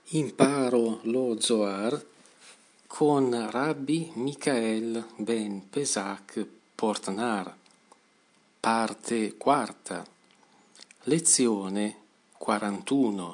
Imparo lo Zohar con Rabbi Michael ben Pesach Portnar, parte quarta, lezione 41.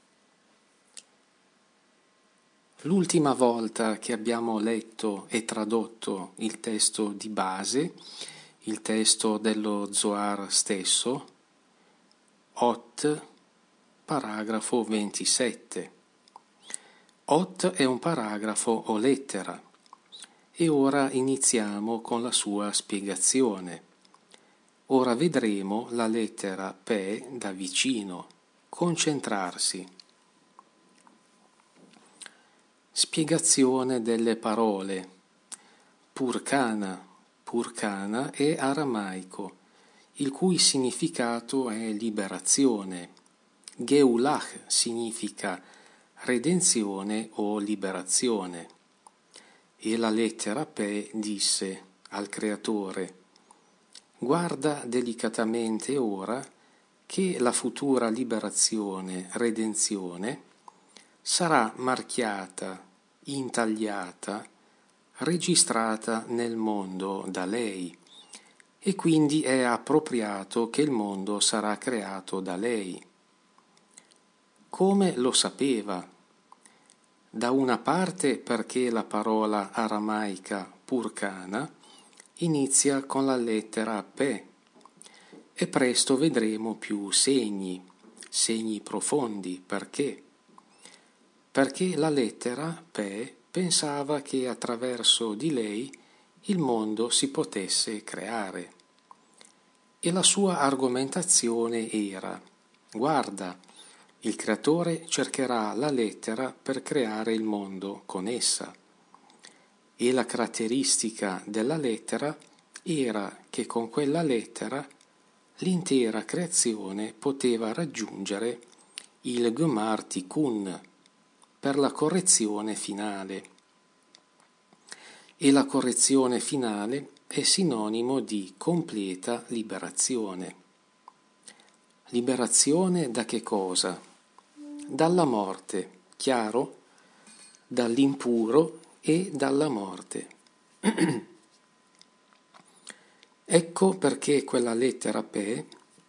L'ultima volta che abbiamo letto e tradotto il testo di base, il testo dello Zohar stesso, Ot, paragrafo 27. Ot è un paragrafo o lettera e ora iniziamo con la sua spiegazione. Ora vedremo la lettera Pe da vicino, concentrarsi. Spiegazione delle parole. Purkana. Purkana è aramaico, il cui significato è liberazione. Geulach significa redenzione o liberazione. E la lettera Pe disse al Creatore: guarda delicatamente ora che la futura liberazione, redenzione, sarà marchiata, intagliata, registrata nel mondo da lei, e quindi è appropriato che il mondo sarà creato da lei. Come lo sapeva? Da una parte perché la parola aramaica purkana inizia con la lettera Pe e presto vedremo più segni profondi. Perché? Perché la lettera Pe pensava che attraverso di lei il mondo si potesse creare. E la sua argomentazione era: guarda, il creatore cercherà la lettera per creare il mondo con essa. E la caratteristica della lettera era che con quella lettera l'intera creazione poteva raggiungere il Gemar Tikkun per la correzione finale. E la correzione finale è sinonimo di completa liberazione. Liberazione da che cosa? Dalla morte, chiaro? Dall'impuro e dalla morte. Ecco perché quella lettera Pe,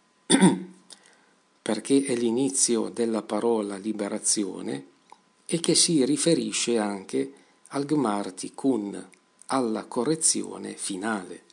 perché è l'inizio della parola liberazione e che si riferisce anche al Gemar Tikkun, alla correzione finale.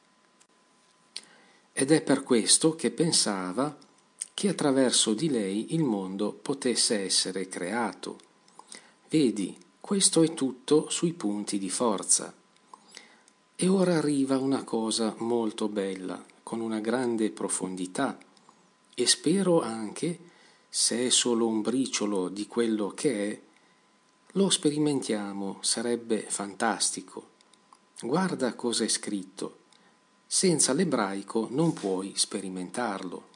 Ed è per questo che pensava che attraverso di lei il mondo potesse essere creato. Vedi, questo è tutto sui punti di forza. E ora arriva una cosa molto bella, con una grande profondità, e spero anche, se è solo un briciolo di quello che è, lo sperimentiamo, sarebbe fantastico. Guarda cosa è scritto. Senza l'ebraico non puoi sperimentarlo.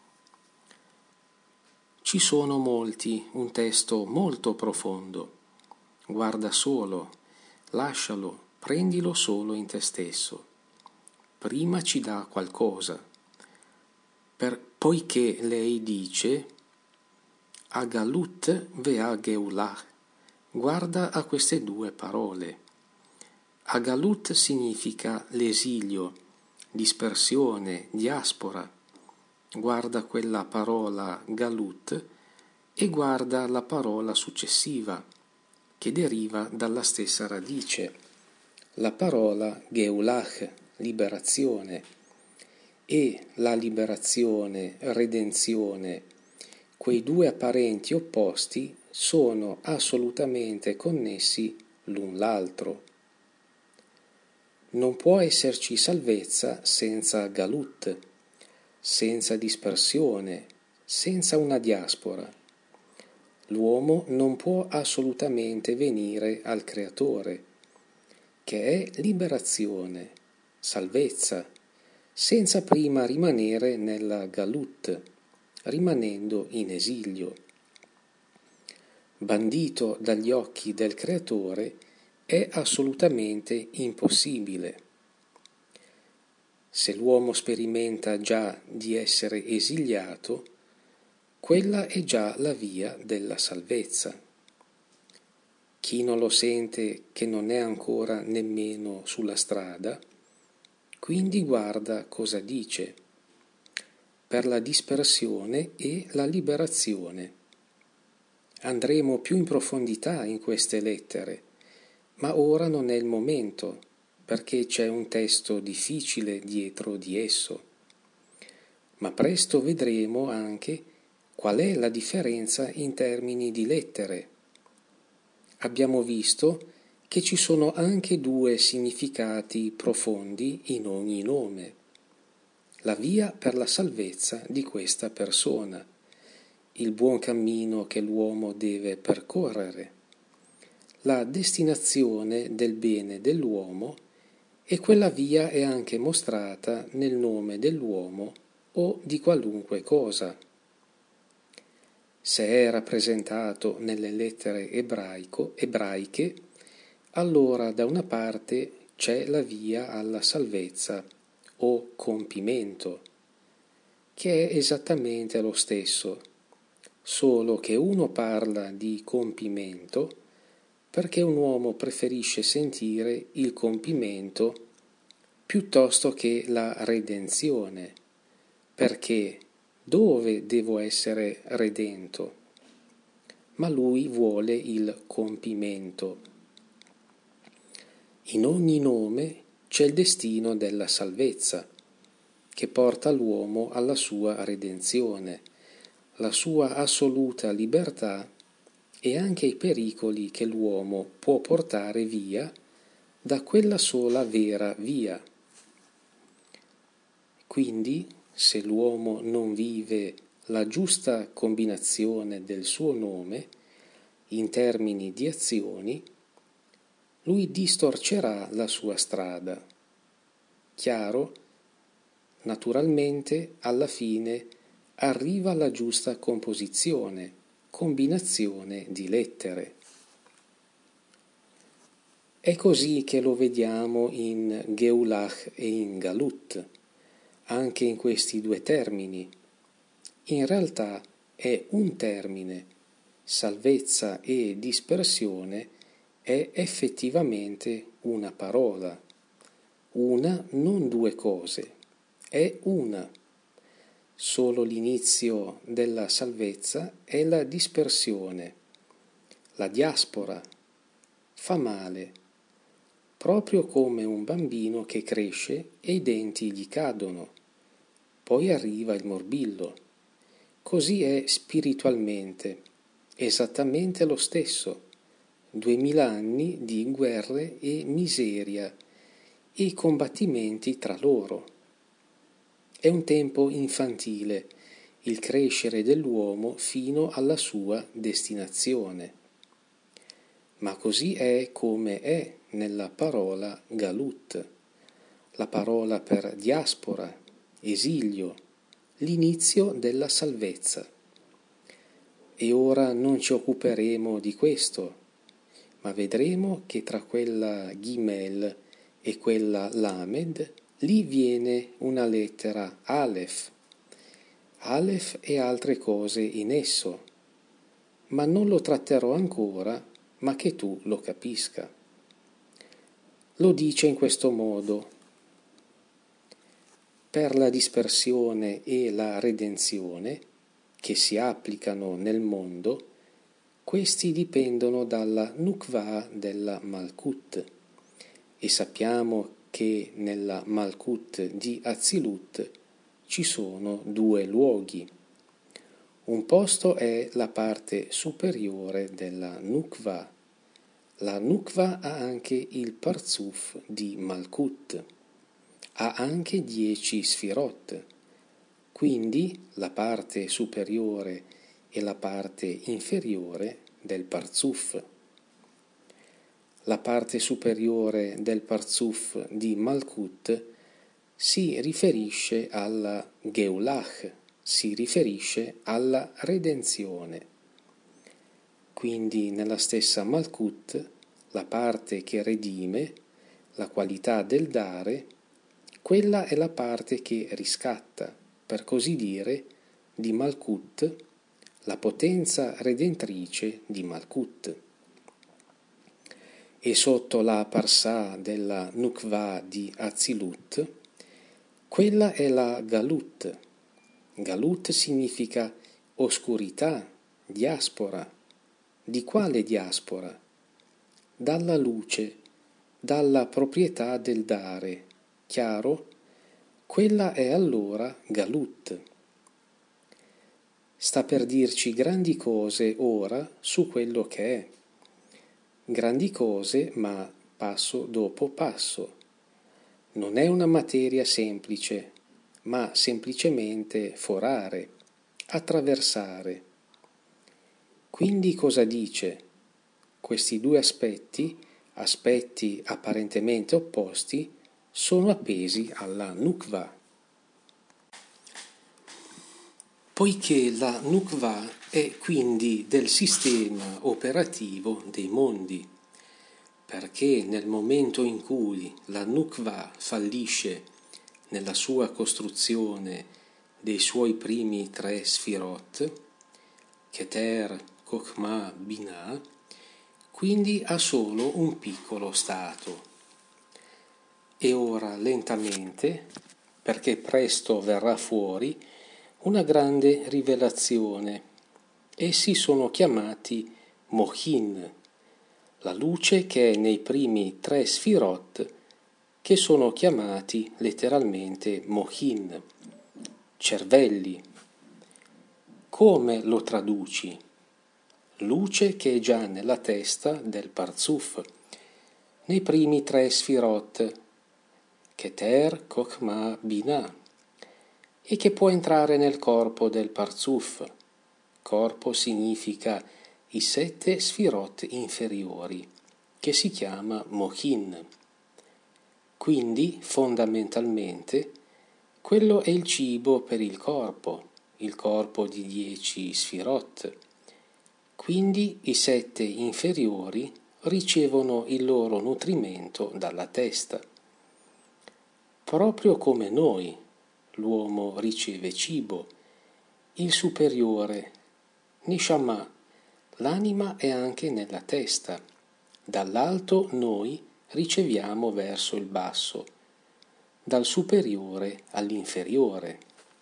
Ci sono molti, un testo molto profondo. Guarda solo, lascialo, prendilo solo in te stesso. Prima ci dà qualcosa, poiché lei dice Agalut ve'ageulah. Guarda a queste due parole. Agalut significa l'esilio, dispersione, diaspora. Guarda quella parola galut e guarda la parola successiva, che deriva dalla stessa radice, la parola geulach, liberazione, e la liberazione, redenzione, quei due apparenti opposti sono assolutamente connessi l'un l'altro. Non può esserci salvezza senza galut, senza dispersione, senza una diaspora. L'uomo non può assolutamente venire al Creatore, che è liberazione, salvezza, senza prima rimanere nella galut, rimanendo in esilio. Bandito dagli occhi del Creatore è assolutamente impossibile. Se l'uomo sperimenta già di essere esiliato, quella è già la via della salvezza. Chi non lo sente che non è ancora nemmeno sulla strada, quindi guarda cosa dice, per la dispersione e la liberazione. Andremo più in profondità in queste lettere, ma ora non è il momento, perché c'è un testo difficile dietro di esso. Ma presto vedremo anche qual è la differenza in termini di lettere. Abbiamo visto che ci sono anche due significati profondi in ogni nome. La via per la salvezza di questa persona, il buon cammino che l'uomo deve percorrere, la destinazione del bene dell'uomo, e quella via è anche mostrata nel nome dell'uomo o di qualunque cosa. Se è rappresentato nelle lettere ebraiche, allora da una parte c'è la via alla salvezza o compimento, che è esattamente lo stesso, solo che uno parla di compimento perché un uomo preferisce sentire il compimento piuttosto che la redenzione, perché dove devo essere redento? Ma lui vuole il compimento. In ogni nome c'è il destino della salvezza, che porta l'uomo alla sua redenzione, la sua assoluta libertà e anche i pericoli che l'uomo può portare via da quella sola vera via. Quindi, se l'uomo non vive la giusta combinazione del suo nome in termini di azioni, lui distorcerà la sua strada. Chiaro? Naturalmente, alla fine, arriva la giusta composizione, combinazione di lettere. È così che lo vediamo in Geulach e in Galut, anche in questi due termini. In realtà è un termine, salvezza e dispersione è effettivamente una parola, una, non due cose, è una. Solo l'inizio della salvezza è la dispersione, la diaspora, fa male, proprio come un bambino che cresce e i denti gli cadono, poi arriva il morbillo. Così è spiritualmente, esattamente lo stesso, 2000 anni di guerre e miseria e combattimenti tra loro. È un tempo infantile, il crescere dell'uomo fino alla sua destinazione. Ma così è come è nella parola galut, la parola per diaspora, esilio, l'inizio della salvezza. E ora non ci occuperemo di questo, ma vedremo che tra quella Gimel e quella Lamed lì viene una lettera Aleph, Aleph e altre cose in esso, ma non lo tratterò ancora, ma che tu lo capisca. Lo dice in questo modo: per la dispersione e la redenzione che si applicano nel mondo, questi dipendono dalla Nukva della Malkut, e sappiamo che nella Malkut di Atzilut ci sono due luoghi. Un posto è la parte superiore della Nukva. La Nukva ha anche il Parzuf di Malkut, ha anche 10 sfirot, quindi la parte superiore e la parte inferiore del Parzuf. La parte superiore del Parzuf di Malkut si riferisce alla Geulach, si riferisce alla redenzione. Quindi nella stessa Malkut la parte che redime, la qualità del dare, quella è la parte che riscatta, per così dire, di Malkut, la potenza redentrice di Malkut. e sotto la parsà della Nukva di Atzilut, quella è la Galut. Galut significa oscurità, diaspora. Di quale diaspora? Dalla luce, dalla proprietà del dare. Chiaro? Quella è allora Galut. Sta per dirci grandi cose ora su quello che è. Grandi cose, ma passo dopo passo. Non è una materia semplice, ma semplicemente forare, attraversare. Quindi cosa dice? Questi due aspetti apparentemente opposti, sono appesi alla Nukva. Poiché la Nukva è quindi del sistema operativo dei mondi, perché nel momento in cui la Nukva fallisce nella sua costruzione dei suoi primi 3 Sfirot, Keter, Chokhmah, Binah, quindi ha solo un piccolo stato. E ora lentamente, perché presto verrà fuori, una grande rivelazione. Essi sono chiamati Mochin, la luce che è nei primi 3 Sfirot, che sono chiamati letteralmente Mochin, cervelli. Come lo traduci? Luce che è già nella testa del Parzuf, nei primi 3 Sfirot, Keter, Chokhmah, Binah, e che può entrare nel corpo del Parzuf. Corpo significa i 7 Sfirot inferiori, che si chiama Mochin. Quindi, fondamentalmente, quello è il cibo per il corpo di 10 Sfirot. Quindi i 7 inferiori ricevono il loro nutrimento dalla testa. Proprio come noi, l'uomo riceve cibo, il superiore, Neshama, l'anima è anche nella testa. Dall'alto noi riceviamo verso il basso, dal superiore all'inferiore.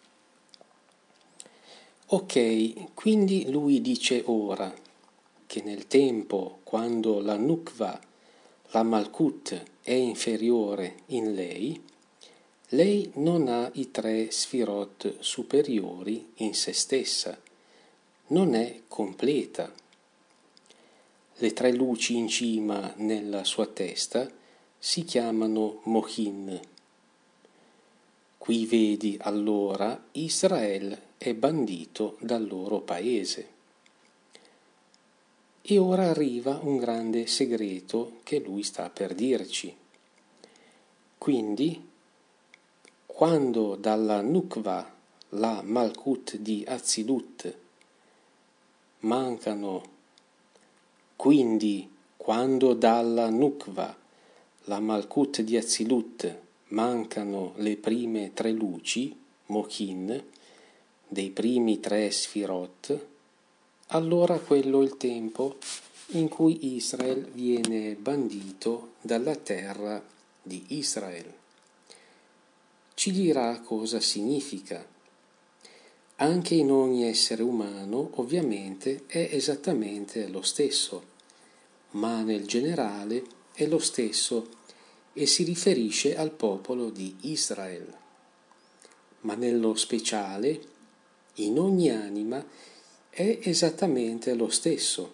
Ok, quindi lui dice ora che nel tempo, quando la Nukva, la Malkut, è inferiore in lei non ha i 3 Sfirot superiori in se stessa, non è completa. Le 3 luci in cima nella sua testa si chiamano Mochin. Qui vedi allora Israele è bandito dal loro paese. E ora arriva un grande segreto che lui sta per dirci. Quindi, quando dalla Nukva, la Malkut di Atzilut, quando dalla Nukva, la Malkut di Atzilut, mancano le prime 3 luci, Mochin, dei primi 3 Sfirot, allora quello è il tempo in cui Israele viene bandito dalla terra di Israele. Ci dirà cosa significa. Anche in ogni essere umano, ovviamente, è esattamente lo stesso, ma nel generale è lo stesso e si riferisce al popolo di Israele. Ma nello speciale, in ogni anima, è esattamente lo stesso.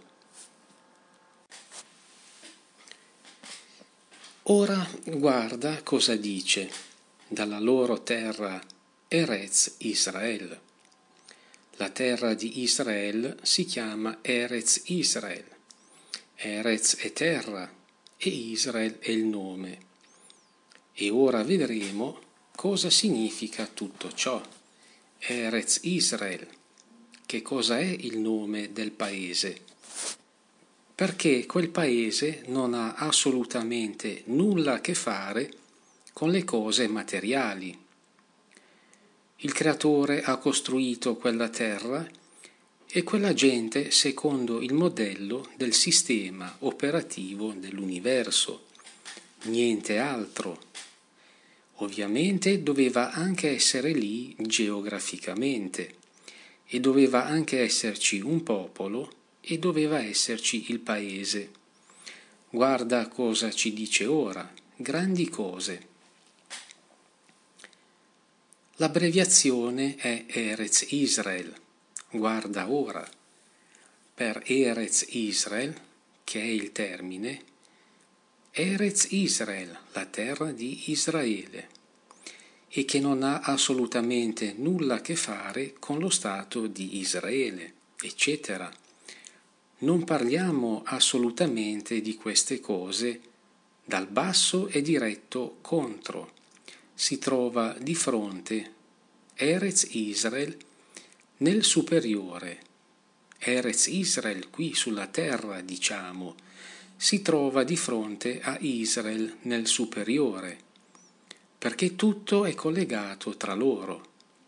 Ora guarda cosa dice dalla loro terra Eretz Israel. La terra di Israele si chiama Eretz Israel. Eretz è terra e Israel è il nome. E ora vedremo cosa significa tutto ciò. Eretz Israel. Che cosa è il nome del paese? Perché quel paese non ha assolutamente nulla a che fare con le cose materiali. Il Creatore ha costruito quella terra e quella gente secondo il modello del sistema operativo dell'universo, niente altro. Ovviamente doveva anche essere lì geograficamente, e doveva anche esserci un popolo, e doveva esserci il paese. Guarda cosa ci dice ora, grandi cose. L'abbreviazione è Eretz Israel, guarda ora. Per Eretz Israel, che è il termine, Eretz Israel, la terra di Israele, e che non ha assolutamente nulla a che fare con lo Stato di Israele, eccetera. Non parliamo assolutamente di queste cose, dal basso è diretto contro. Si trova di fronte Eretz Israel nel superiore. Eretz Israel qui sulla terra, diciamo, si trova di fronte a Israel nel superiore, perché tutto è collegato tra loro.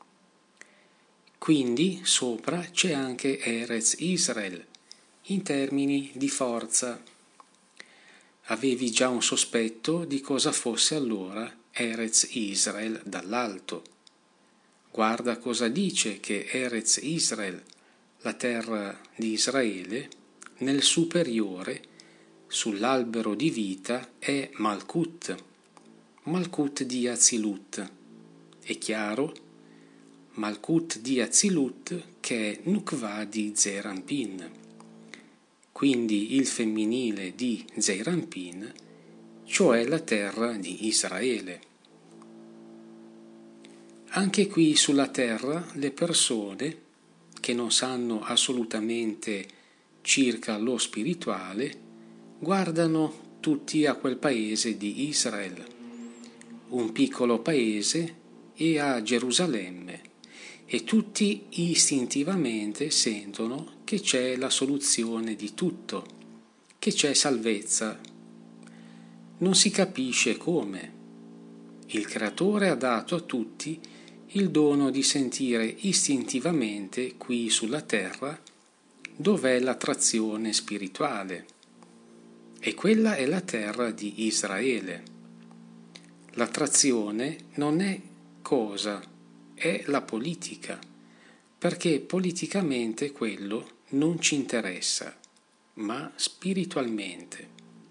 Quindi sopra c'è anche Eretz Israel, in termini di forza. Avevi già un sospetto di cosa fosse allora Eretz Israel dall'alto. Guarda cosa dice che Eretz Israel, la terra di Israele, nel superiore, sull'albero di vita, è Malkut, Malkut di Azilut. È chiaro? Malkut di Azilut che è Nukva di Zeir Anpin. Quindi il femminile di Zeir Anpin, cioè la terra di Israele. Anche qui sulla terra le persone che non sanno assolutamente circa lo spirituale guardano tutti a quel paese di Israel, un piccolo paese, e a Gerusalemme, e tutti istintivamente sentono che c'è la soluzione di tutto, che c'è salvezza. Non si capisce come. Il Creatore ha dato a tutti il dono di sentire istintivamente qui sulla terra dov'è l'attrazione spirituale, e quella è la terra di Israele. L'attrazione non è cosa, è la politica, perché politicamente quello non ci interessa, ma spiritualmente.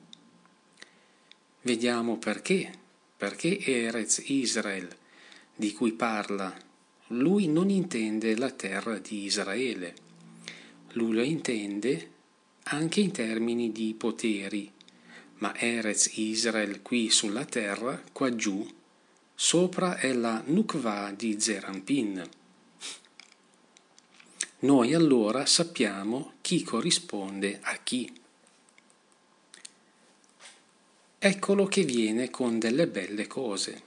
Vediamo perché. Perché Eretz Israel, di cui parla, lui non intende la terra di Israele. Lui lo intende anche in termini di poteri, ma Eretz Israel qui sulla terra, qua giù, sopra è la Nukva di Zeir Anpin. Noi allora sappiamo chi corrisponde a chi. Eccolo che viene con delle belle cose.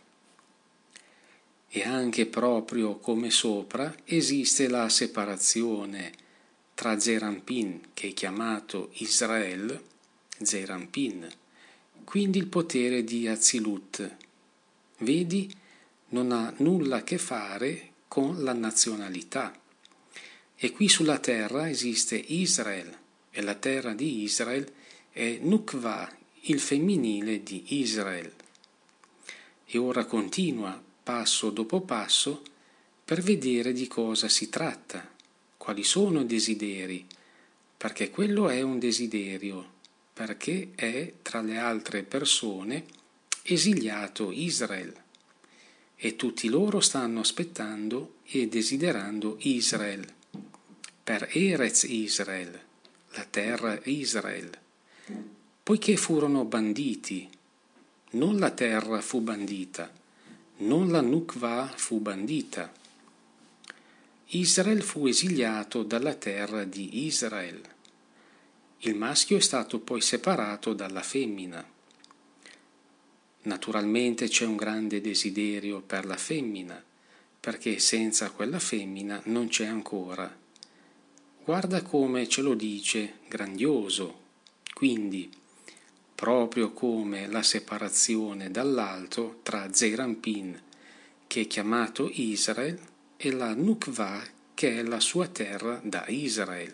E anche proprio come sopra esiste la separazione tra Zeir Anpin, che è chiamato Israel, Zeir Anpin, quindi il potere di Azilut. Vedi, non ha nulla a che fare con la nazionalità. E qui sulla terra esiste Israel, e la terra di Israel è Nukva, il femminile di Israel. E ora continua, passo dopo passo, per vedere di cosa si tratta, quali sono i desideri, perché quello è un desiderio, perché è tra le altre persone esiliato Israel, e tutti loro stanno aspettando e desiderando Israel, per Eretz Israel, la terra Israel, poiché furono banditi. Non la terra fu bandita, non la Nukva fu bandita. Israel fu esiliato dalla terra di Israel. Il maschio è stato poi separato dalla femmina. Naturalmente c'è un grande desiderio per la femmina, perché senza quella femmina non c'è ancora. Guarda come ce lo dice, grandioso. Quindi, proprio come la separazione dall'alto tra Zeir Anpin, che è chiamato Israel, e la Nukva, che è la sua terra da Israel.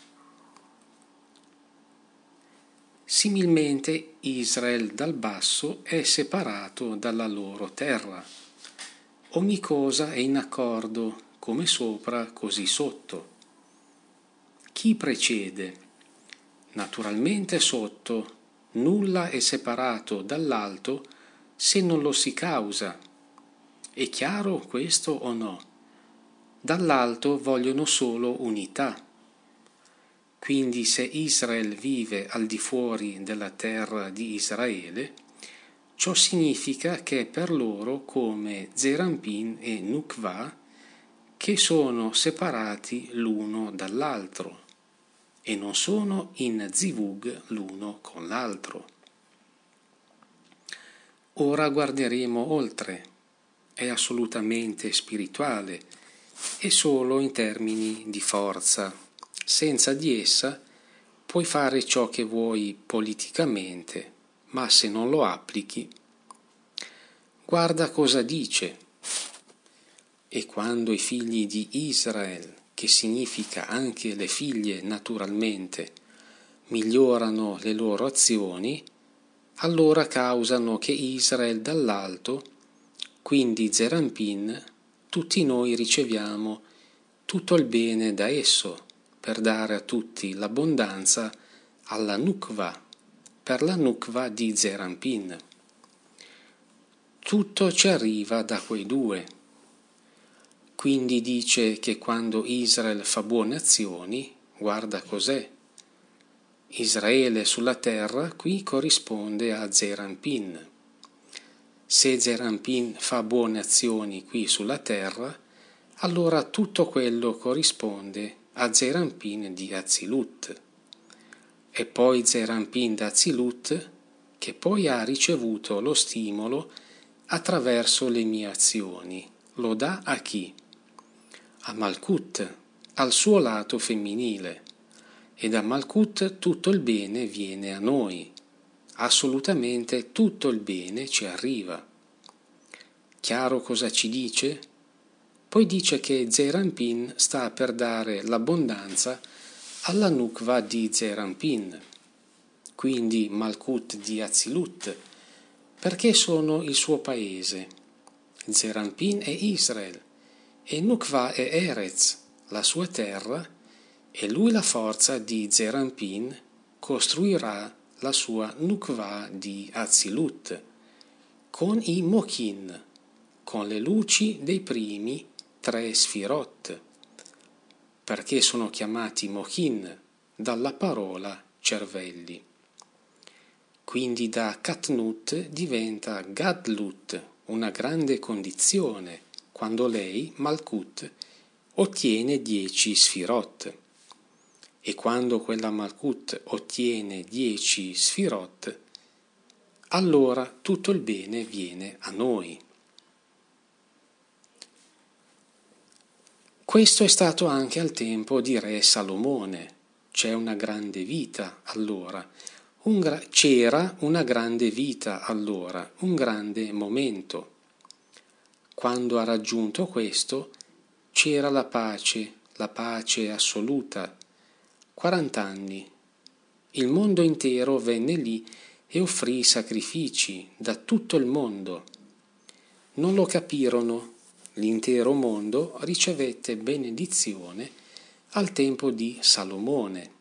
Similmente Israel dal basso è separato dalla loro terra. Ogni cosa è in accordo, come sopra, così sotto. Chi precede? Naturalmente sotto, nulla è separato dall'alto se non lo si causa. È chiaro questo o no? Dall'alto vogliono solo unità. Quindi se Israel vive al di fuori della terra di Israele, ciò significa che è per loro come Zerampin e Nukva, che sono separati l'uno dall'altro e non sono in zivug l'uno con l'altro. Ora guarderemo oltre. È assolutamente spirituale e solo in termini di forza. Senza di essa puoi fare ciò che vuoi politicamente, ma se non lo applichi, guarda cosa dice. E quando i figli di Israel, che significa anche le figlie naturalmente, migliorano le loro azioni, allora causano che Israel dall'alto, quindi Zerampin, tutti noi riceviamo tutto il bene da esso, per dare a tutti l'abbondanza alla Nukva, per la Nukva di Zerampin. Tutto ci arriva da quei due. Quindi dice che quando Israel fa buone azioni, guarda cos'è. Israele sulla terra qui corrisponde a Zerampin. Se Zerampin fa buone azioni qui sulla terra, allora tutto quello corrisponde a Zerampin di Azilut. E poi Zerampin da Azilut, che poi ha ricevuto lo stimolo attraverso le mie azioni, lo dà a chi? A Malkut, al suo lato femminile. E da Malkut tutto il bene viene a noi. Assolutamente tutto il bene ci arriva. Chiaro cosa ci dice? Poi dice che Zerampin sta per dare l'abbondanza alla Nukva di Zerampin, quindi Malkut di Azilut, perché sono il suo paese. Zerampin è Israel e Nukva è Erez, la sua terra, e lui la forza di Zerampin costruirà la sua Nukva di Azilut con i Mochin, con le luci dei primi 3 Sfirot, perché sono chiamati Mochin dalla parola cervelli. Quindi da Katnut diventa Gadlut, una grande condizione, quando lei, Malkut, ottiene 10 Sfirot. E quando quella Malkut ottiene 10 Sfirot, allora tutto il bene viene a noi. Questo è stato anche al tempo di Re Salomone. C'è una grande vita allora. C'era una grande vita allora, un grande momento. Quando ha raggiunto questo, c'era la pace assoluta. 40 anni. Il mondo intero venne lì e offrì sacrifici da tutto il mondo. Non lo capirono. L'intero mondo ricevette benedizione al tempo di Salomone.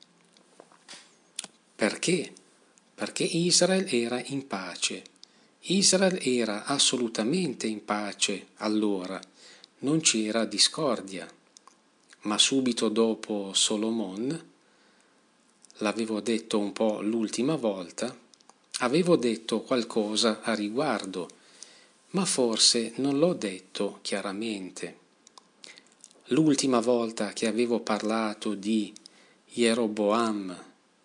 Perché? Perché Israel era in pace. Israel era assolutamente in pace allora, non c'era discordia. Ma subito dopo Solomon, l'avevo detto un po' l'ultima volta, avevo detto qualcosa a riguardo, ma forse non l'ho detto chiaramente. L'ultima volta che avevo parlato di Geroboam,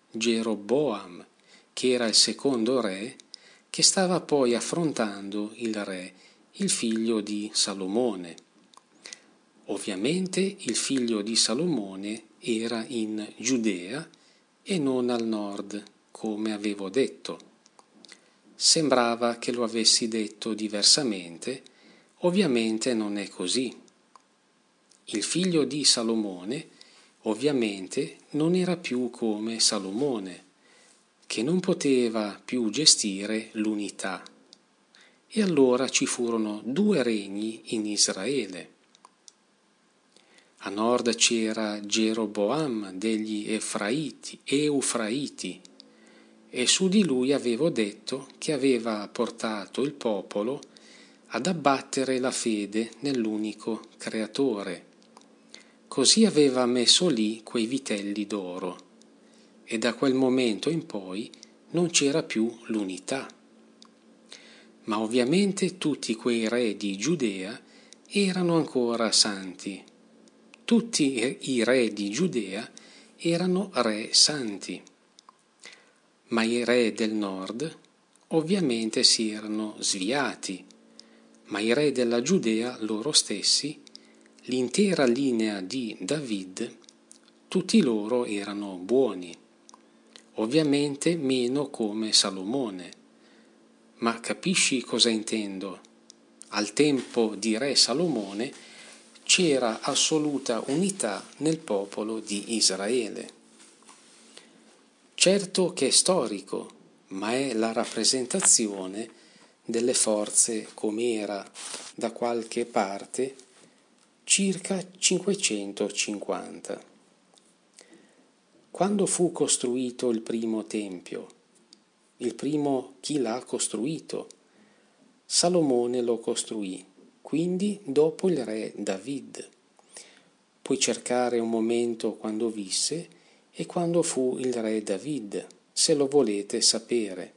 che era il secondo re, che stava poi affrontando il re, il figlio di Salomone. Ovviamente il figlio di Salomone era in Giudea e non al nord, come avevo detto. Sembrava che lo avessi detto diversamente, ovviamente non è così. Il figlio di Salomone, ovviamente, non era più come Salomone, che non poteva più gestire l'unità. E allora ci furono due regni in Israele. A nord c'era Geroboam degli Eufraiti, e su di lui avevo detto che aveva portato il popolo ad abbattere la fede nell'unico Creatore. Così aveva messo lì quei vitelli d'oro, e da quel momento in poi non c'era più l'unità. Ma ovviamente tutti quei re di Giudea erano ancora santi. Tutti i re di Giudea erano re santi. Ma i re del nord ovviamente si erano sviati, ma i re della Giudea loro stessi, l'intera linea di David, tutti loro erano buoni, ovviamente meno come Salomone. Ma capisci cosa intendo? Al tempo di re Salomone c'era assoluta unità nel popolo di Israele. Certo che è storico, ma è la rappresentazione delle forze com'era da qualche parte circa 550. Quando fu costruito il primo tempio? Il primo chi l'ha costruito? Salomone lo costruì, quindi dopo il re David. Puoi cercare un momento quando visse e quando fu il re David, se lo volete sapere.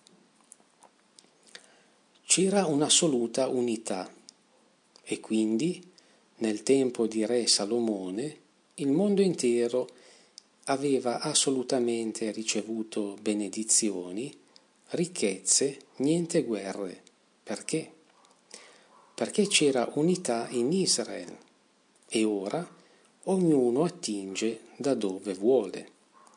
C'era un'assoluta unità e quindi nel tempo di re Salomone il mondo intero aveva assolutamente ricevuto benedizioni, ricchezze, niente guerre. Perché? Perché c'era unità in Israele e ora ognuno attinge da dove vuole.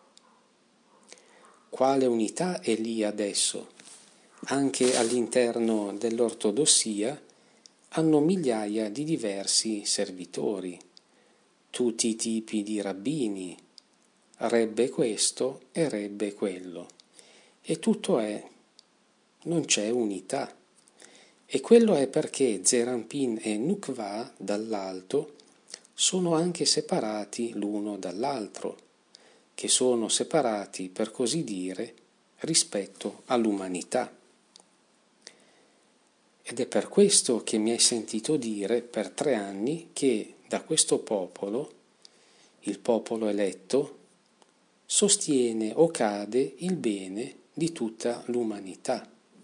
Quale unità è lì adesso? Anche all'interno dell'ortodossia hanno migliaia di diversi servitori, tutti i tipi di rabbini, rebbe questo e rebbe quello. E tutto non c'è unità. E quello è perché Zerampin e Nukva dall'alto sono anche separati l'uno dall'altro, che sono separati, per così dire, rispetto all'umanità. Ed è per questo che mi hai sentito dire per 3 anni che da questo popolo, il popolo eletto, sostiene o cade il bene di tutta l'umanità.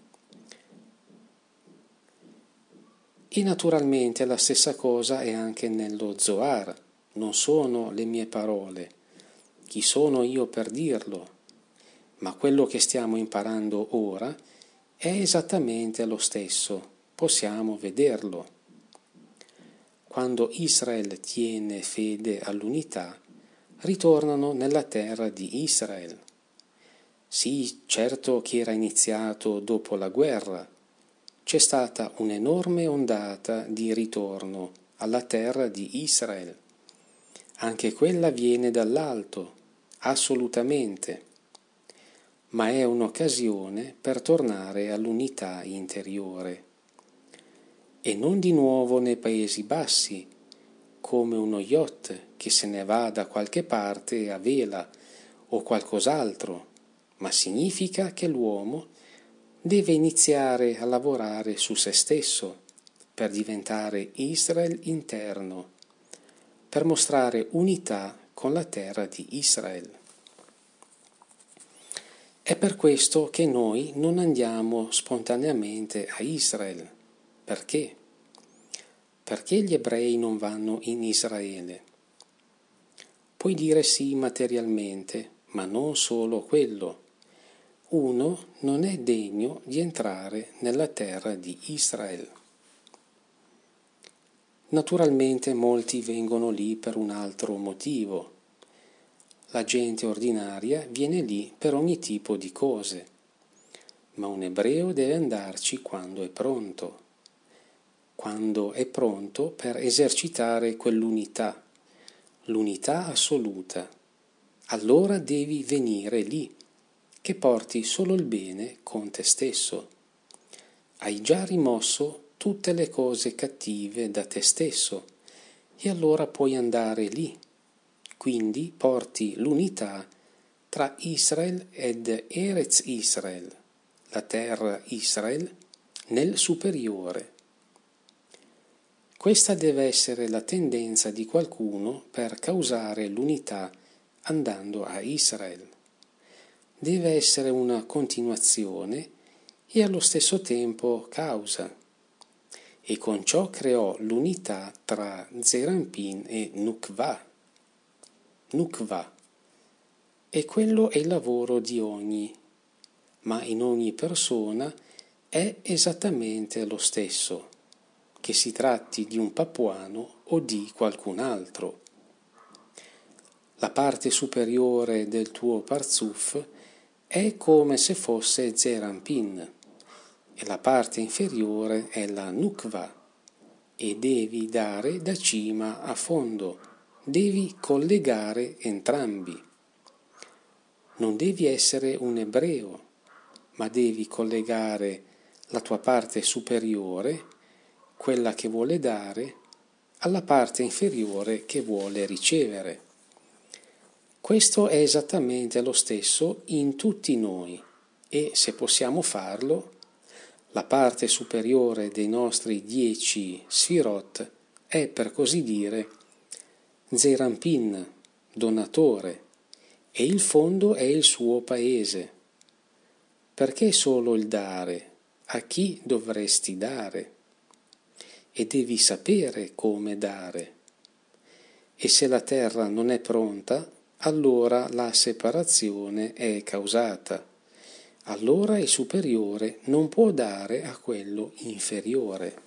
E naturalmente la stessa cosa è anche nello Zohar, non sono le mie parole, chi sono io per dirlo, ma quello che stiamo imparando ora è esattamente lo stesso, possiamo vederlo. Quando Israele tiene fede all'unità, ritornano nella terra di Israele. Sì, certo che era iniziato dopo la guerra, c'è stata un'enorme ondata di ritorno alla terra di Israele. Anche quella viene dall'alto, assolutamente, ma è un'occasione per tornare all'unità interiore. E non di nuovo nei Paesi Bassi, come uno yacht che se ne va da qualche parte a vela o qualcos'altro, ma significa che l'uomo deve iniziare a lavorare su se stesso per diventare Israele interno, per mostrare unità con la terra di Israele. È per questo che noi non andiamo spontaneamente a Israele. Perché? Perché gli ebrei non vanno in Israele? Puoi dire sì materialmente, ma non solo quello. Uno non è degno di entrare nella terra di Israele. Naturalmente molti vengono lì per un altro motivo. La gente ordinaria viene lì per ogni tipo di cose, ma un ebreo deve andarci quando è pronto. quando è pronto per esercitare quell'unità, l'unità assoluta. Allora devi venire lì, che porti solo il bene con te stesso. Hai già rimosso tutte le cose cattive da te stesso e allora puoi andare lì. Quindi porti l'unità tra Israel ed Erez Israel, la terra Israel, nel superiore. Questa deve essere la tendenza di qualcuno per causare l'unità andando a Israel. Deve essere una continuazione e allo stesso tempo causa. E con ciò creò l'unità tra Zerampin e Nukva. E quello è il lavoro di ogni, ma in ogni persona è esattamente lo stesso, che si tratti di un papuano o di qualcun altro. La parte superiore del tuo Parzuf è come se fosse Zerampin e la parte inferiore è la Nukva e devi dare da cima a fondo, devi collegare entrambi. Non devi essere un ebreo, ma devi collegare la tua parte superiore, quella che vuole dare, alla parte inferiore che vuole ricevere. Questo è esattamente lo stesso in tutti noi e se possiamo farlo, la parte superiore dei nostri 10 sfirot è per così dire Zerampin, donatore, e il fondo è il suo paese. Perché solo il dare? A chi dovresti dare? E devi sapere come dare. E se la terra non è pronta, allora la separazione è causata. Allora il superiore non può dare a quello inferiore.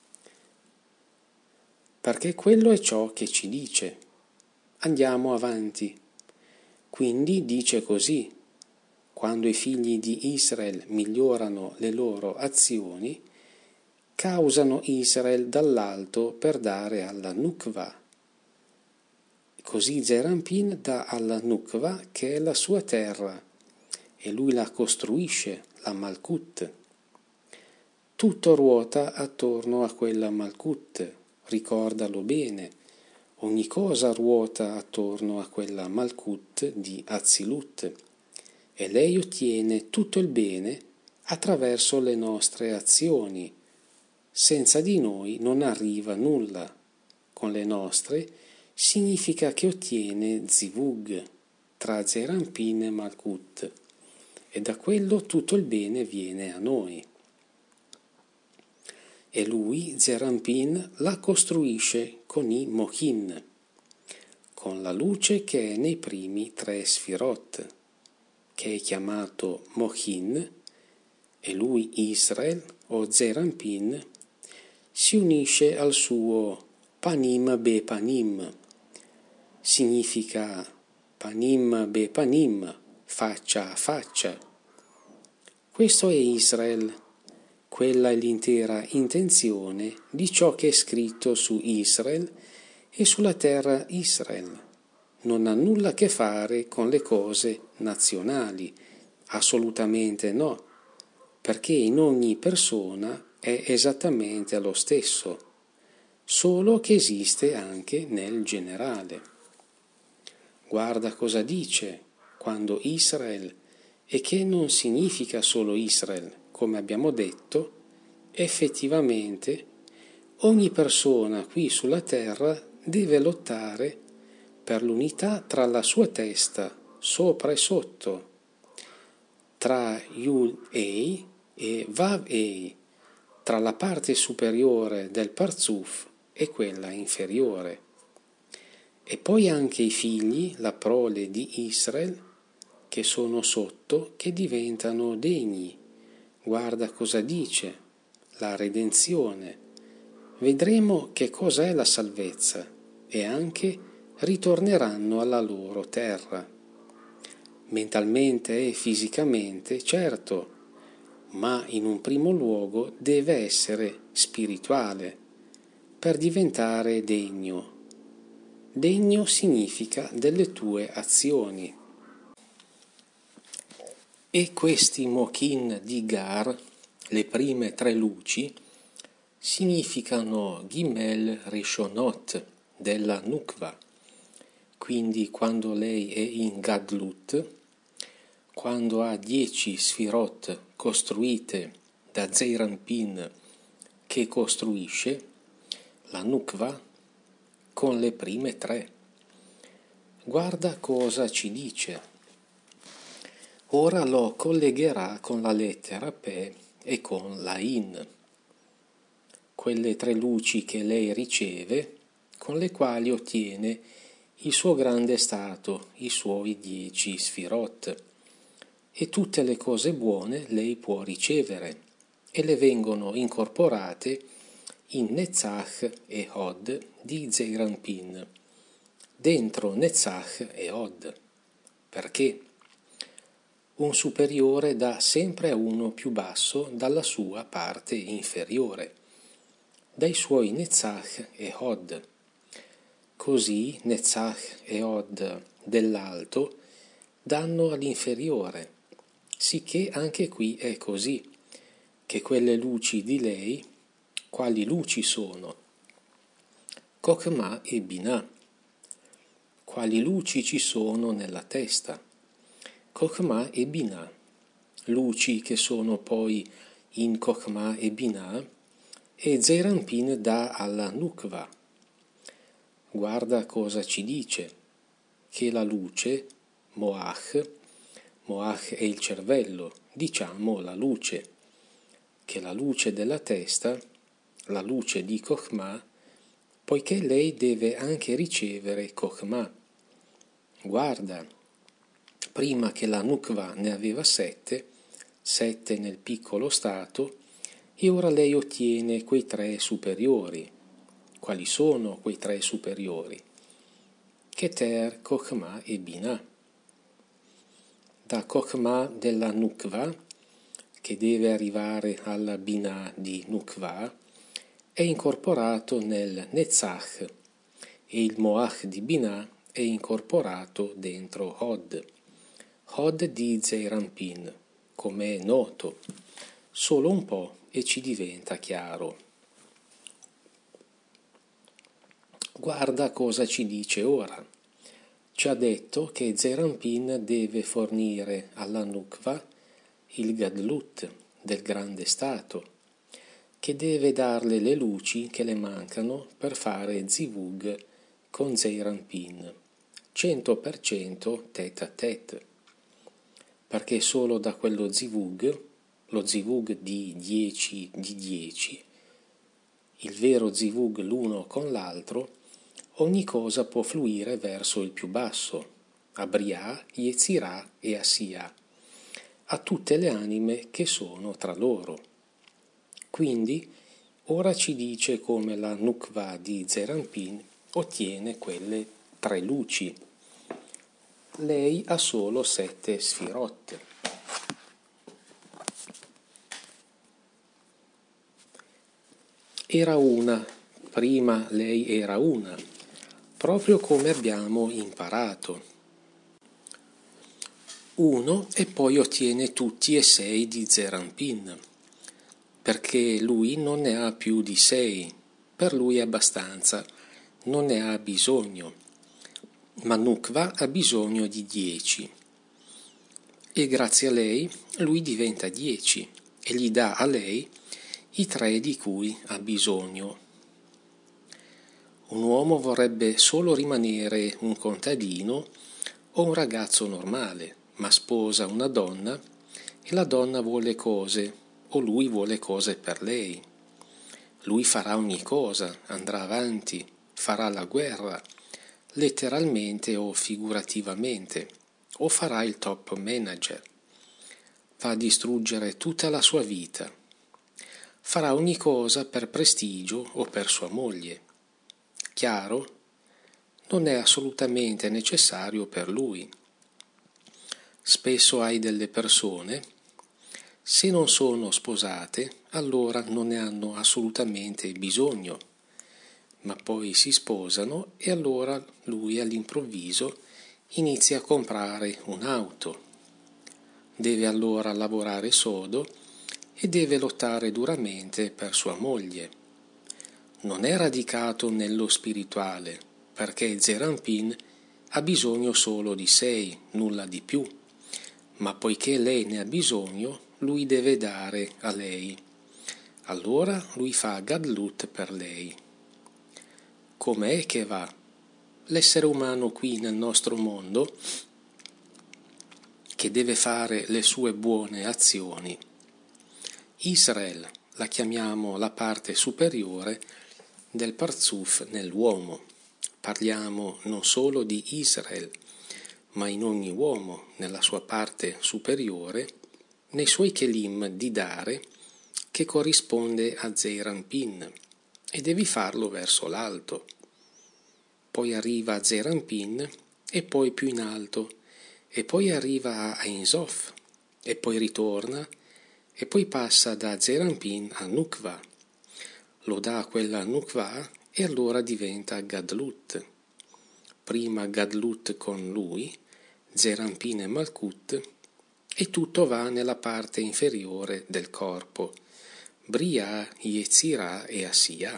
Perché quello è ciò che ci dice. Andiamo avanti. Quindi dice così: quando i figli di Israel migliorano le loro azioni, causano Israel dall'alto per dare alla Nukva. Così Zerampin dà alla Nukva, che è la sua terra, e lui la costruisce, la Malkut. Tutto ruota attorno a quella Malkut, ricordalo bene. Ogni cosa ruota attorno a quella Malkut di Atzilut e lei ottiene tutto il bene attraverso le nostre azioni. Senza di noi non arriva nulla. Con le nostre significa che ottiene Zivug tra Zerampin e Malkut e da quello tutto il bene viene a noi. E lui, Zerampin, la costruisce con i Mochin, con la luce che è nei primi 3 sfirot, che è chiamato Mochin, e lui, Israel o Zerampin, si unisce al suo Panim be Panim. Significa Panim be Panim, faccia a faccia. Questo è Israel. Quella è l'intera intenzione di ciò che è scritto su Israel e sulla terra Israel. Non ha nulla a che fare con le cose nazionali, assolutamente no, perché in ogni persona è esattamente lo stesso, solo che esiste anche nel generale. Guarda cosa dice quando Israel, e che non significa solo Israel, come abbiamo detto, effettivamente ogni persona qui sulla terra deve lottare per l'unità tra la sua testa, sopra e sotto, tra Yud-Ei e Vav-Ei, tra la parte superiore del Parzuf e quella inferiore. E poi anche i figli, la prole di Israel, che sono sotto, che diventano degni. Guarda cosa dice, la redenzione. Vedremo che cosa è la salvezza e anche ritorneranno alla loro terra. Mentalmente e fisicamente, certo, ma in un primo luogo deve essere spirituale. per diventare degno. Degno significa delle tue azioni. E questi Mochin di Gar, le prime 3 luci, significano Gimel Rishonot della Nukva. Quindi quando lei è in Gadlut, quando ha 10 Sfirot costruite da Zeir Anpin che costruisce, la Nukva con le prime 3. Guarda cosa ci dice. Ora lo collegherà con la lettera Pe e con la In, quelle 3 luci che lei riceve, con le quali ottiene il suo grande stato, i suoi 10 Sfirot. E tutte le cose buone lei può ricevere e le vengono incorporate in Netzach e Hod di Zeir Anpin, dentro Netzach e Hod. Perché? Un superiore dà sempre a uno più basso dalla sua parte inferiore, dai suoi Netzach e Hod. Così Netzach e Hod dell'alto danno all'inferiore, sicché anche qui è così, che quelle luci di lei, quali luci sono? Chokhmah e Binah. Quali luci ci sono nella testa? Chokhmah e Binah. Luci che sono poi in Chokhmah e Binah e Zeir Anpin dà alla Nukva. Guarda cosa ci dice, che la luce, Moach è il cervello, diciamo la luce, che la luce della testa, la luce di Chokhmah, poiché lei deve anche ricevere Chokhmah. Guarda, prima che la Nukva ne aveva 7 nel piccolo stato, e ora lei ottiene quei 3 superiori. Quali sono quei 3 superiori? Keter, Chokhmah e Binah. Da Chokhmah della Nukva, che deve arrivare alla Binah di Nukva, è incorporato nel Netzach e il Moach di Binah è incorporato dentro Hod di Zeir Anpin, come è noto, solo un po' e ci diventa chiaro. Guarda cosa ci dice ora. Ci ha detto che Zeir Anpin deve fornire alla Nukva il Gadlut del grande stato, che deve darle le luci che le mancano per fare Zivug con Zeir Anpin, 100% tête à tête, perché solo da quello Zivug, lo Zivug di 10 di 10, il vero Zivug l'uno con l'altro, ogni cosa può fluire verso il più basso, a Briah, Yetzirah e Asiya, a tutte le anime che sono tra loro. Quindi, ora ci dice come la Nukva di Zeir Anpin ottiene quelle 3 luci. Lei ha solo 7 Sfirot. Era una, prima lei era una, proprio come abbiamo imparato. 1 e poi ottiene tutti e 6 di Zeir Anpin, perché lui non ne ha più di 6, per lui è abbastanza, non ne ha bisogno, ma Nukva ha bisogno di 10 e grazie a lei lui diventa 10 e gli dà a lei i 3 di cui ha bisogno. Un uomo vorrebbe solo rimanere un contadino o un ragazzo normale, ma sposa una donna e la donna vuole cose o lui vuole cose per lei. Lui farà ogni cosa, andrà avanti, farà la guerra, letteralmente o figurativamente, o farà il top manager. Va a distruggere tutta la sua vita. Farà ogni cosa per prestigio o per sua moglie. Chiaro? Non è assolutamente necessario per lui. Spesso hai delle persone, se non sono sposate, allora non ne hanno assolutamente bisogno. ma poi si sposano e allora lui all'improvviso inizia a comprare un'auto. Deve allora lavorare sodo e deve lottare duramente per sua moglie. Non è radicato nello spirituale, perché Zerampin ha bisogno solo di 6, nulla di più, ma poiché lei ne ha bisogno, lui deve dare a lei. Allora lui fa gadlut per lei. Com'è che va? L'essere umano qui nel nostro mondo, che deve fare le sue buone azioni. Israel la chiamiamo la parte superiore del Parzuf nell'uomo. Parliamo non solo di Israel, ma in ogni uomo, nella sua parte superiore, nei suoi kelim di dare, che corrisponde a Zeirampin, e devi farlo verso l'alto. Poi arriva a Zeirampin, e poi più in alto, e poi arriva a Ein Sof, e poi ritorna, e poi passa da Zerampin a Nukva. Lo dà a quella Nukva e allora diventa Gadlut. Prima Gadlut con lui, Zerampin e Malkut, e tutto va nella parte inferiore del corpo, Bria, Yetzirah e Asiya.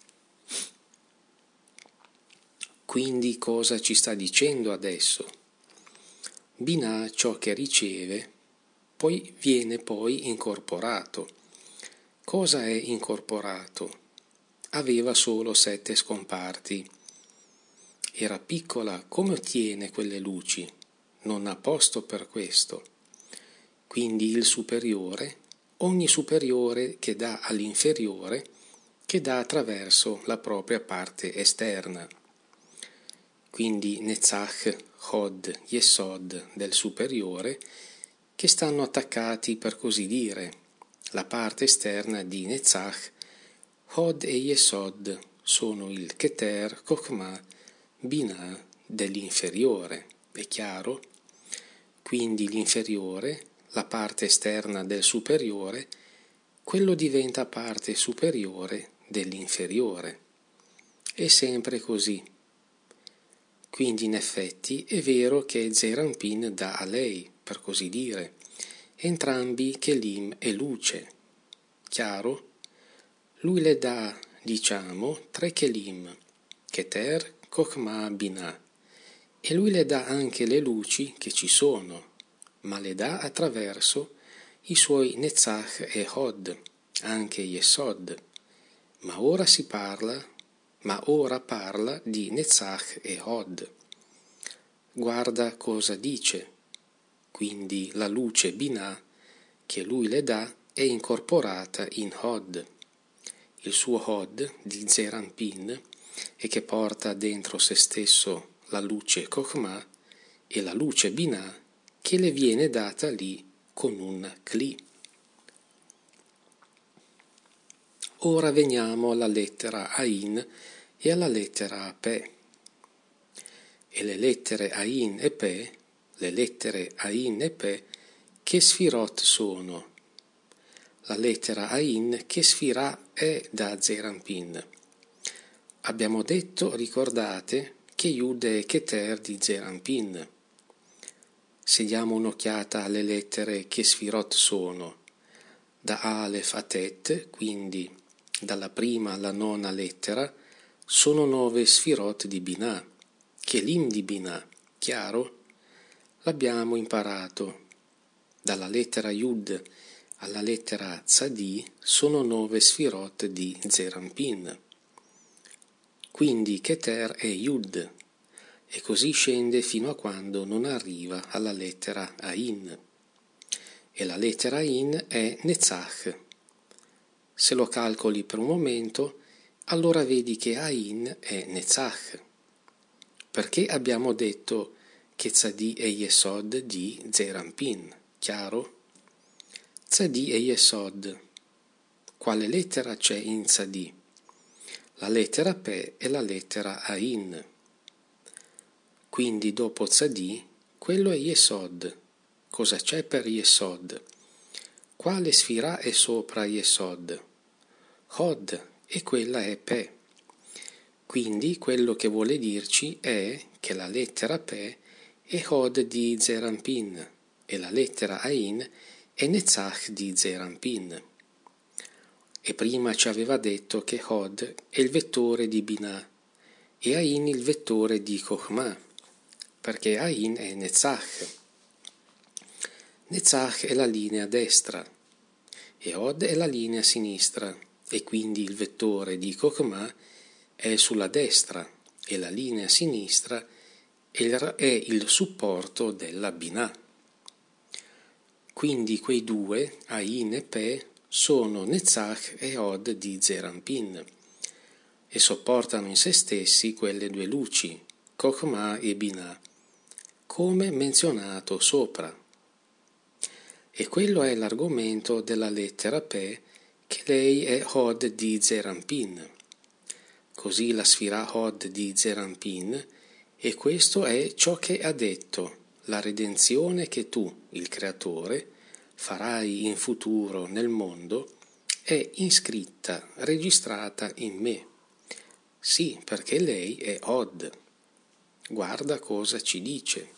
Quindi cosa ci sta dicendo adesso? Binah ciò che riceve, poi viene poi incorporato. Cosa è incorporato? Aveva solo 7 scomparti. Era piccola, come ottiene quelle luci? Non ha posto per questo. Quindi il superiore, ogni superiore che dà all'inferiore, che dà attraverso la propria parte esterna. Quindi Netzach, Hod, Yesod del superiore, che stanno attaccati per così dire. La parte esterna di Netzach, Hod e Yesod sono il Keter, Chokhmah, Binah dell'inferiore. È chiaro? Quindi l'inferiore, la parte esterna del superiore, quello diventa parte superiore dell'inferiore. È sempre così. Quindi in effetti è vero che Zerampin dà a lei, per così dire, entrambi kelim e luce. Chiaro? Lui le dà, diciamo, 3 kelim, Keter, Chokhmah, Binah, e lui le dà anche le luci che ci sono, ma le dà attraverso i suoi Netzach e Hod, anche Yesod. Ma ora parla di Netzach e Hod. Guarda cosa dice. Quindi la luce Binah che lui le dà è incorporata in Hod. Il suo Hod di Zerampin e che porta dentro se stesso la luce Chokhmah e la luce Binah che le viene data lì con un Kli. Ora veniamo alla lettera Ain e alla lettera Pe. E le lettere Ain e Pe, che sfirot sono? La lettera Ain che sfirà è da Zerampin. Abbiamo detto, ricordate, che Yud è Keter di Zerampin. Se diamo un'occhiata alle lettere che sfirot sono, da Aleph a Tet, quindi dalla prima alla nona lettera, sono 9 sfirot di Binah, kelim di Binah, chiaro? L'abbiamo imparato. Dalla lettera Yud alla lettera Tzadi sono 9 sfirot di Zerampin. Quindi Keter è Yud, e così scende fino a quando non arriva alla lettera Ain. E la lettera Ain è Netzach. Se lo calcoli per un momento, allora vedi che Ain è Netzach. Perché abbiamo detto che Tzadi è Yesod di Zerampin, chiaro? Tzadi è Yesod. Quale lettera c'è in Tzadi? La lettera Pe e la lettera Ain. Quindi dopo Tzadi, quello è Yesod. Cosa c'è per Yesod? Quale sfira è sopra Yesod? Hod, e quella è Pe. Quindi quello che vuole dirci è che la lettera P è Hod di Zerampin e la lettera Ain è Netzach di Zerampin. E prima ci aveva detto che Hod è il vettore di Binah e Ain il vettore di Chokhmah, perché Ain è Netzach. Netzach è la linea destra e Hod è la linea sinistra, e quindi il vettore di Chokhmah è sulla destra e la linea sinistra è il supporto della Binah. Quindi quei due, Ain e Pe, sono Netzach e Hod di Zerampin e sopportano in se stessi quelle due luci, Chokhmah e Binah, come menzionato sopra. E quello è l'argomento della lettera Pe, che lei è Hod di Zerampin. Così la sfira Hod di Zerampin, e questo è ciò che ha detto, la redenzione che tu, il Creatore, farai in futuro nel mondo, è iscritta, registrata in me. Sì, perché lei è Hod. Guarda cosa ci dice.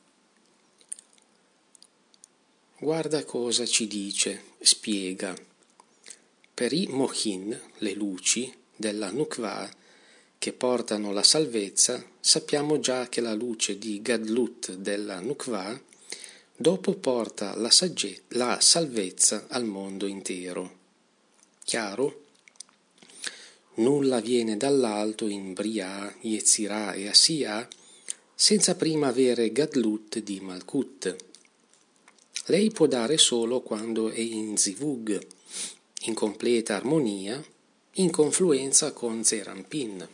Guarda cosa ci dice, spiega. Per i Mochin, le luci della Nukva che portano la salvezza, sappiamo già che la luce di Gadlut della Nukva dopo porta la salvezza al mondo intero. Chiaro? Nulla viene dall'alto in Briah, Yetzirah e Asiyah senza prima avere Gadlut di Malkut. Lei può dare solo quando è in Zivug, in completa armonia, in confluenza con Zerampin.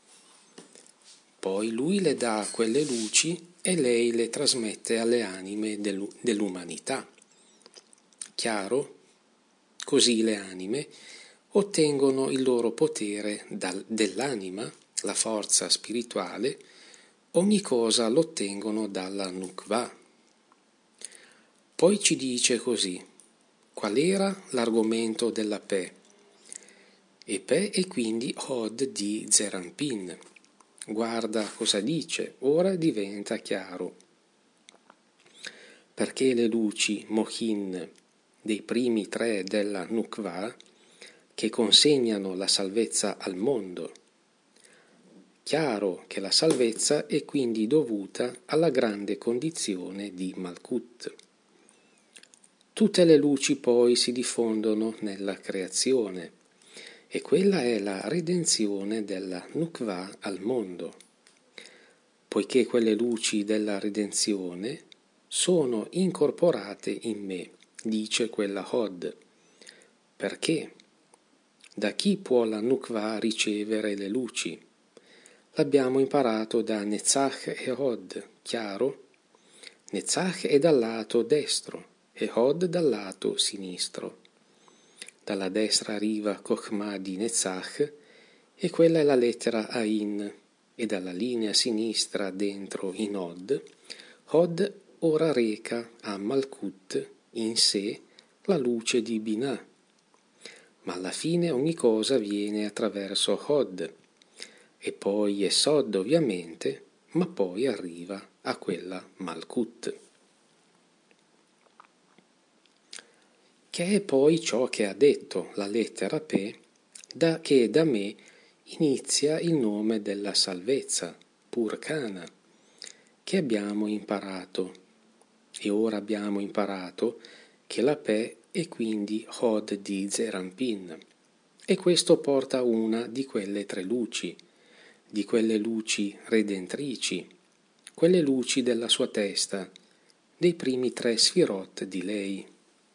Poi lui le dà quelle luci e lei le trasmette alle anime dell'umanità. Chiaro? Così le anime ottengono il loro potere dell'anima, la forza spirituale, ogni cosa l'ottengono dalla Nukva. Poi ci dice così, qual era l'argomento della Pe? E Pe è quindi Hod di Zerampin. Guarda cosa dice, ora diventa chiaro. Perché le luci Mochin dei primi tre della Nukva, che consegnano la salvezza al mondo. Chiaro che la salvezza è quindi dovuta alla grande condizione di Malkut. Tutte le luci poi si diffondono nella creazione e quella è la redenzione della Nukva al mondo, poiché quelle luci della redenzione sono incorporate in me, dice quella Hod. Perché? Da chi può la Nukva ricevere le luci? L'abbiamo imparato da Netzach e Hod, chiaro? Netzach è dal lato destro e Hod dal lato sinistro. Dalla destra arriva Chokhmah di Netzach e quella è la lettera Ain, e dalla linea sinistra dentro in Hod ora reca a Malkut in sé la luce di Binah. Ma alla fine ogni cosa viene attraverso Hod, e poi è Sod ovviamente, ma poi arriva a quella Malkut. Che è poi ciò che ha detto la lettera Pe, che da me inizia il nome della salvezza, Purkana, che abbiamo imparato. E ora abbiamo imparato che la Pe è quindi Hod di Zerampin, e questo porta una di quelle tre luci, di quelle luci redentrici, quelle luci della sua testa, dei primi tre sfirot di lei.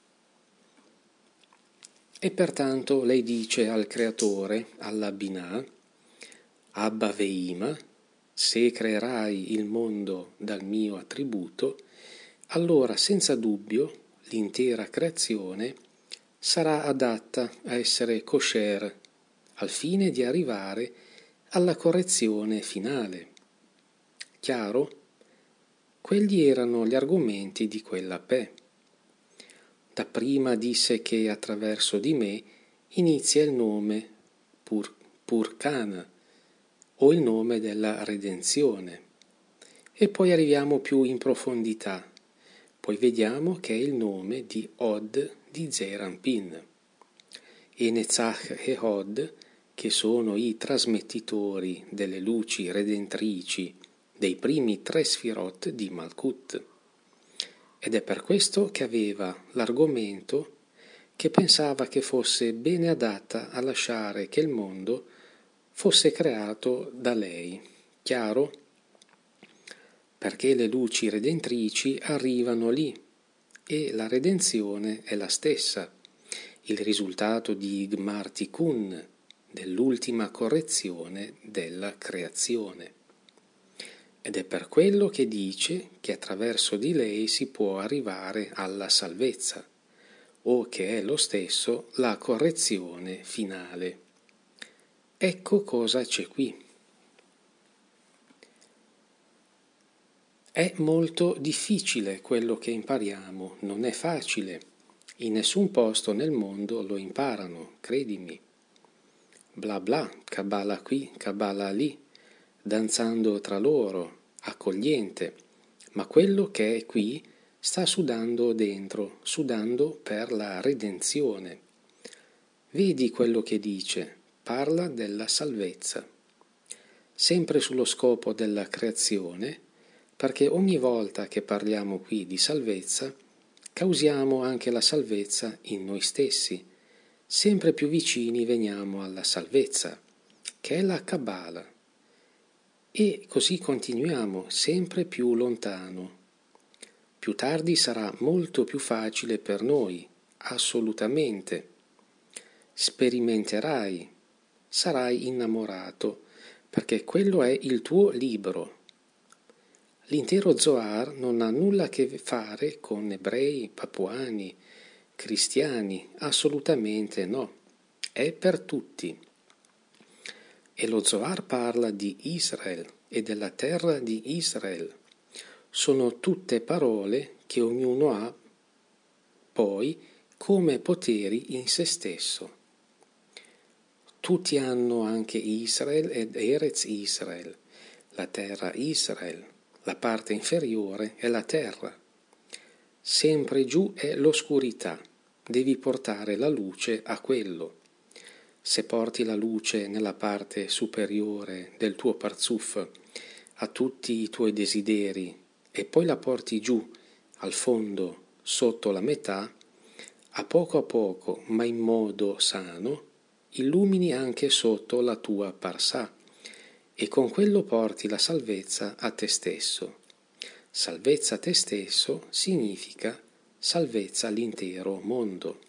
E pertanto lei dice al Creatore, alla Binah, Abba Veima, se creerai il mondo dal mio attributo, allora senza dubbio l'intera creazione sarà adatta a essere kosher, al fine di arrivare alla correzione finale. Chiaro? Quelli erano gli argomenti di quella Pe. Dapprima disse che attraverso di me inizia il nome Purkana, o il nome della redenzione. E poi arriviamo più in profondità, poi vediamo che è il nome di Od di Zeir Anpin. E Netzach e Hod, che sono i trasmettitori delle luci redentrici dei primi 3 Sfirot di Malkut. Ed è per questo che aveva l'argomento che pensava che fosse bene adatta a lasciare che il mondo fosse creato da lei. Chiaro? Perché le luci redentrici arrivano lì e la redenzione è la stessa, il risultato di Gmar Tikkun, dell'ultima correzione della creazione. Ed è per quello che dice che attraverso di lei si può arrivare alla salvezza, o che è lo stesso la correzione finale. Ecco cosa c'è qui. È molto difficile quello che impariamo, non è facile. In nessun posto nel mondo lo imparano, credimi. Bla bla, Kabbalah qui, Kabbalah lì, danzando tra loro, accogliente. Ma quello che è qui sta sudando dentro, sudando per la redenzione. Vedi quello che dice, parla della salvezza. Sempre sullo scopo della creazione, perché ogni volta che parliamo qui di salvezza, causiamo anche la salvezza in noi stessi. Sempre più vicini veniamo alla salvezza, che è la Kabbalah. E così continuiamo sempre più lontano. Più tardi sarà molto più facile per noi, assolutamente. Sperimenterai, sarai innamorato, perché quello è il tuo libro. L'intero Zohar non ha nulla a che fare con ebrei, papuani, cristiani, assolutamente no, è per tutti. E lo Zohar parla di Israel e della terra di Israel. Sono tutte parole che ognuno ha poi come poteri in se stesso. Tutti hanno anche Israel ed Eretz Israel, la terra Israel. La parte inferiore è la terra. Sempre giù è l'oscurità. Devi portare la luce a quello. Se porti la luce nella parte superiore del tuo parzuf, a tutti i tuoi desideri, e poi la porti giù, al fondo, sotto la metà, a poco, ma in modo sano, illumini anche sotto la tua parsà. E con quello porti la salvezza a te stesso. Salvezza a te stesso significa salvezza all'intero mondo.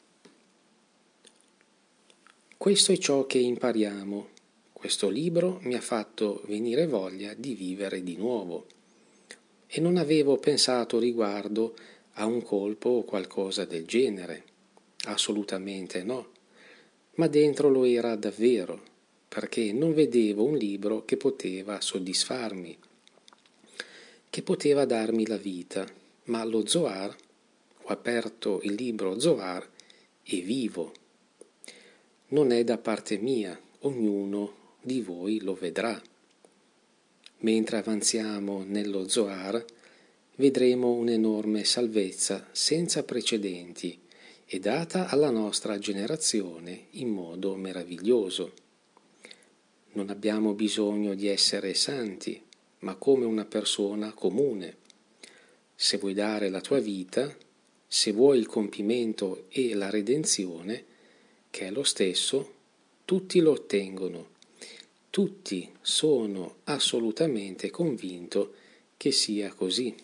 Questo è ciò che impariamo. Questo libro mi ha fatto venire voglia di vivere di nuovo. E non avevo pensato riguardo a un colpo o qualcosa del genere. Assolutamente no. Ma dentro lo era davvero, perché non vedevo un libro che poteva soddisfarmi, che poteva darmi la vita, ma lo Zohar, ho aperto il libro Zohar e vivo. Non è da parte mia, ognuno di voi lo vedrà. Mentre avanziamo nello Zohar, vedremo un'enorme salvezza senza precedenti e data alla nostra generazione in modo meraviglioso. Non abbiamo bisogno di essere santi, ma come una persona comune. Se vuoi dare la tua vita, se vuoi il compimento e la redenzione, che è lo stesso, tutti lo ottengono. Tutti sono assolutamente convinto che sia così.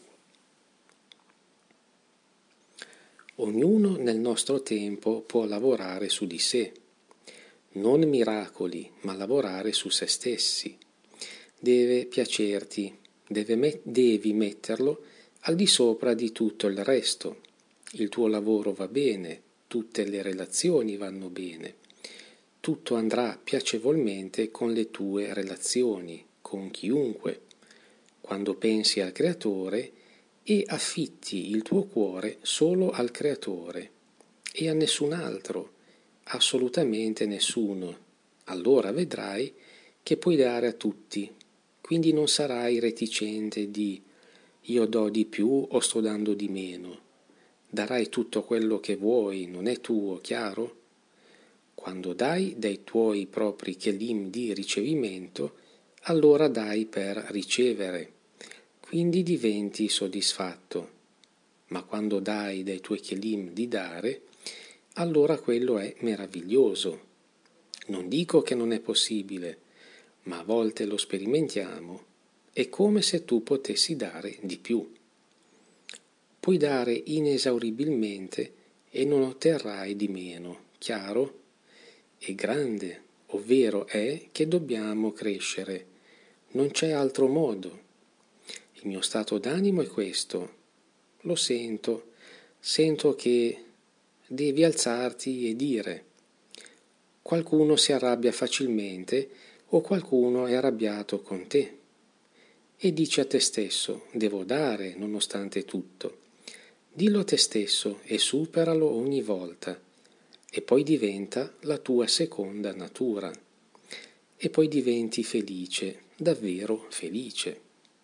Ognuno nel nostro tempo può lavorare su di sé. Non miracoli, ma lavorare su se stessi. Deve piacerti, devi metterlo al di sopra di tutto il resto. Il tuo lavoro va bene, tutte le relazioni vanno bene. Tutto andrà piacevolmente con le tue relazioni, con chiunque. Quando pensi al Creatore e affitti il tuo cuore solo al Creatore e a nessun altro, assolutamente nessuno, allora vedrai che puoi dare a tutti, quindi non sarai reticente di io do di più o sto dando di meno. Darai tutto quello che vuoi, non è tuo, chiaro? Quando dai dai tuoi propri kelim di ricevimento, allora dai per ricevere, quindi diventi soddisfatto. Ma quando dai dai tuoi kelim di dare, allora quello è meraviglioso. Non dico che non è possibile, ma a volte lo sperimentiamo. È come se tu potessi dare di più. Puoi dare inesauribilmente e non otterrai di meno, chiaro? È grande, ovvero è che dobbiamo crescere. Non c'è altro modo. Il mio stato d'animo è questo. Lo sento che devi alzarti e dire. Qualcuno si arrabbia facilmente o qualcuno è arrabbiato con te. E dici a te stesso, devo dare nonostante tutto. Dillo a te stesso e superalo ogni volta. E poi diventa la tua seconda natura. E poi diventi felice, davvero felice.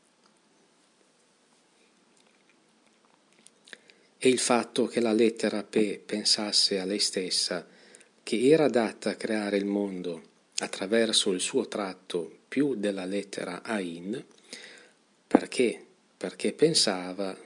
E il fatto che la lettera P pensasse a lei stessa che era adatta a creare il mondo attraverso il suo tratto più della lettera Ain, perché? Perché pensava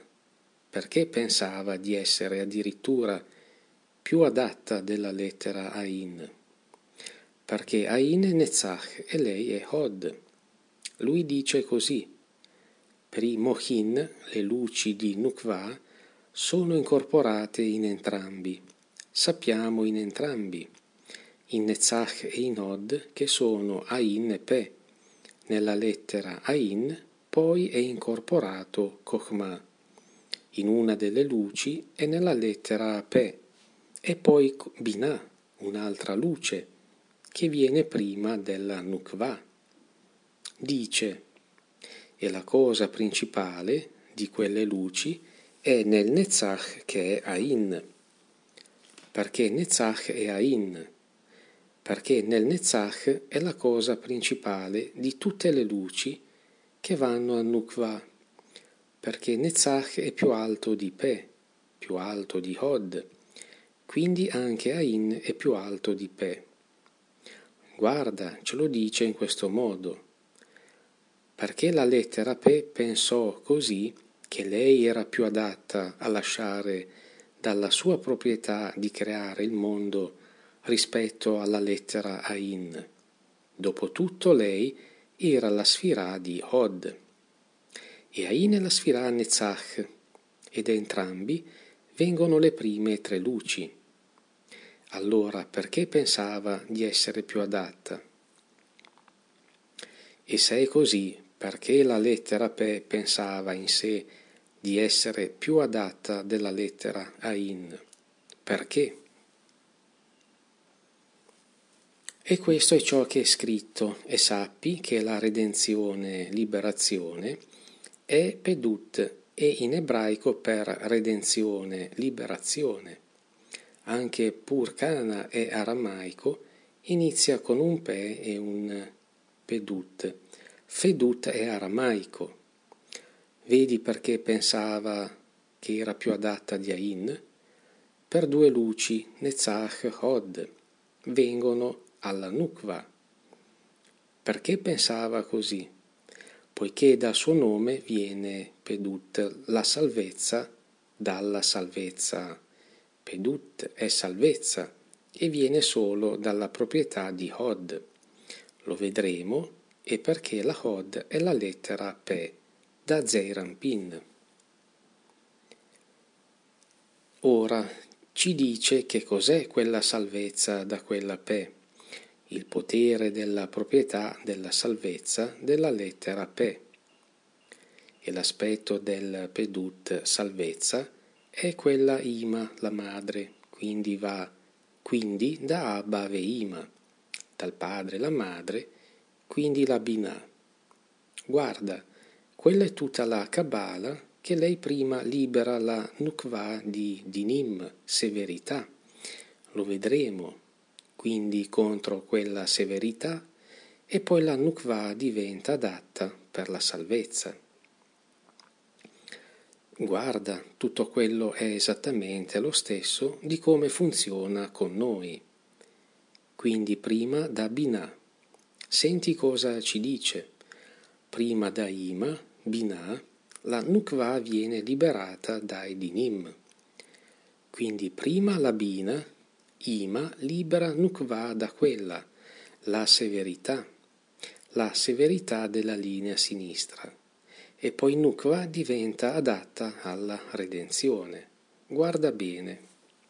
di essere addirittura più adatta della lettera Ain, perché Ain è Netzach e lei è Hod. Lui dice così: per i Mohin, le luci di Nukva, sono incorporate in entrambi. Sappiamo in entrambi, in Netzach e in Hod, che sono Ain e Pe. Nella lettera Ain poi è incorporato Chokhmah, in una delle luci, e nella lettera Pe, e poi Binah, un'altra luce, che viene prima della Nukva. Dice, e la cosa principale di quelle luci è nel Netzach che è Ain. Perché Netzach è Ain? Perché nel Netzach è la cosa principale di tutte le luci che vanno a Nukva. Perché Netzach è più alto di Pe, più alto di Hod, quindi anche Ain è più alto di Pe. Guarda, ce lo dice in questo modo. Perché la lettera Pe pensò così che lei era più adatta a lasciare dalla sua proprietà di creare il mondo rispetto alla lettera Ain. Dopotutto lei era la sfirah di Hod e Ain è la sfirah Netzach, ed entrambi vengono le prime tre luci. Allora perché pensava di essere più adatta? E se è così, perché la lettera Pe pensava in sé di essere più adatta della lettera Ain? Perché? E questo è ciò che è scritto, e sappi che la redenzione, liberazione, è pedut, e in ebraico per redenzione, liberazione. Anche Purkana è aramaico, inizia con un Pe e un pedut. Fedut è aramaico. Vedi perché pensava che era più adatta di Ain? Per due luci, Netzach, Hod, vengono alla Nukva. Perché pensava così? Poiché dal suo nome viene Pedut, la salvezza, dalla salvezza. Pedut è salvezza e viene solo dalla proprietà di Hod. Lo vedremo, e perché la Hod è la lettera Pe, da Zeir Anpin. Ora ci dice che cos'è quella salvezza da quella Pe, il potere della proprietà della salvezza della lettera Pe. E l'aspetto del Pedut salvezza è quella Ima, la madre, quindi da Abba ve Ima, dal padre la madre, quindi la Binah. Guarda, quella è tutta la Kabbalah che lei prima libera la Nukva di Dinim, severità. Lo vedremo. Quindi contro quella severità e poi la Nukva diventa adatta per la salvezza. Guarda, tutto quello è esattamente lo stesso di come funziona con noi. Quindi prima da Binah. Senti cosa ci dice. Prima da Ima, Binah, la Nukva viene liberata dai Dinim. Quindi prima la Bina, Ima libera Nukva da quella, la severità della linea sinistra. E poi Nukva diventa adatta alla redenzione. Guarda bene.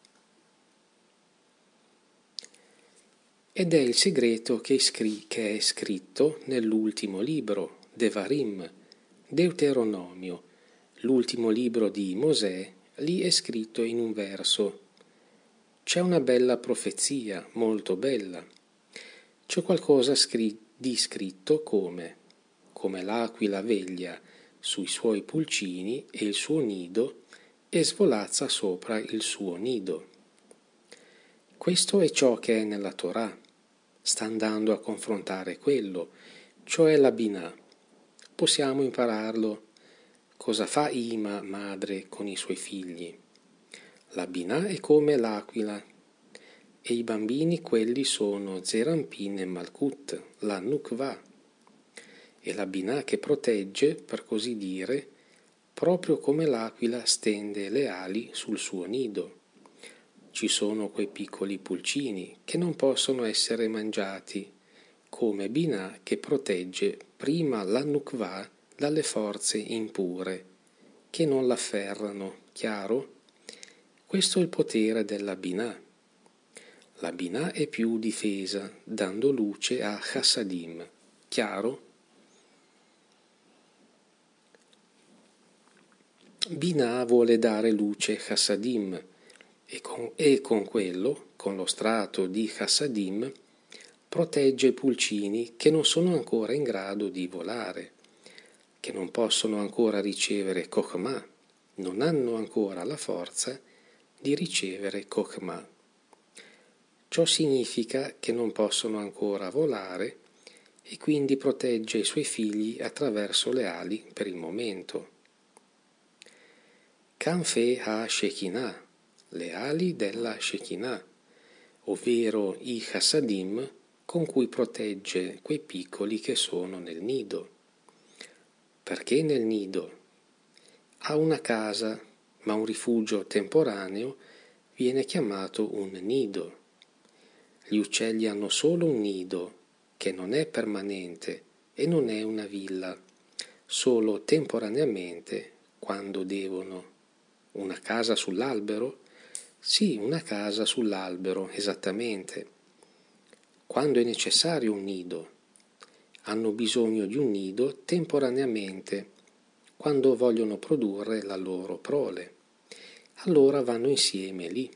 Ed è il segreto che è scritto nell'ultimo libro, Devarim, Deuteronomio, l'ultimo libro di Mosè. Lì è scritto in un verso. C'è una bella profezia, molto bella. C'è qualcosa di scritto come l'aquila veglia sui suoi pulcini e il suo nido e svolazza sopra il suo nido. Questo è ciò che è nella Torah. Sta andando a confrontare quello, cioè la Binah. Possiamo impararlo. Cosa fa Ima, madre, con i suoi figli? La Binah è come l'aquila, e i bambini quelli sono Zerampin e Malkut, la Nukva. E la Binah che protegge, per così dire, proprio come l'aquila stende le ali sul suo nido. Ci sono quei piccoli pulcini che non possono essere mangiati, come Binah che protegge prima la Nukva dalle forze impure, che non l'afferrano, chiaro? Questo è il potere della Binah. La Binah è più difesa, dando luce a Chassadim, chiaro? Binah vuole dare luce Chassadim e con quello, con lo strato di Chassadim, protegge i pulcini che non sono ancora in grado di volare, che non possono ancora ricevere Chokhmah, non hanno ancora la forza di ricevere Chokhmah. Ciò significa che non possono ancora volare e quindi protegge i suoi figli attraverso le ali per il momento. Kanfe ha Shekinah, le ali della Shekinah, ovvero i Chassadim con cui protegge quei piccoli che sono nel nido. Perché nel nido? Ha una casa, ma un rifugio temporaneo viene chiamato un nido. Gli uccelli hanno solo un nido, che non è permanente e non è una villa, solo temporaneamente quando devono. Una casa sull'albero? Sì, una casa sull'albero, esattamente. Quando è necessario un nido. Hanno bisogno di un nido temporaneamente, quando vogliono produrre la loro prole. Allora vanno insieme lì.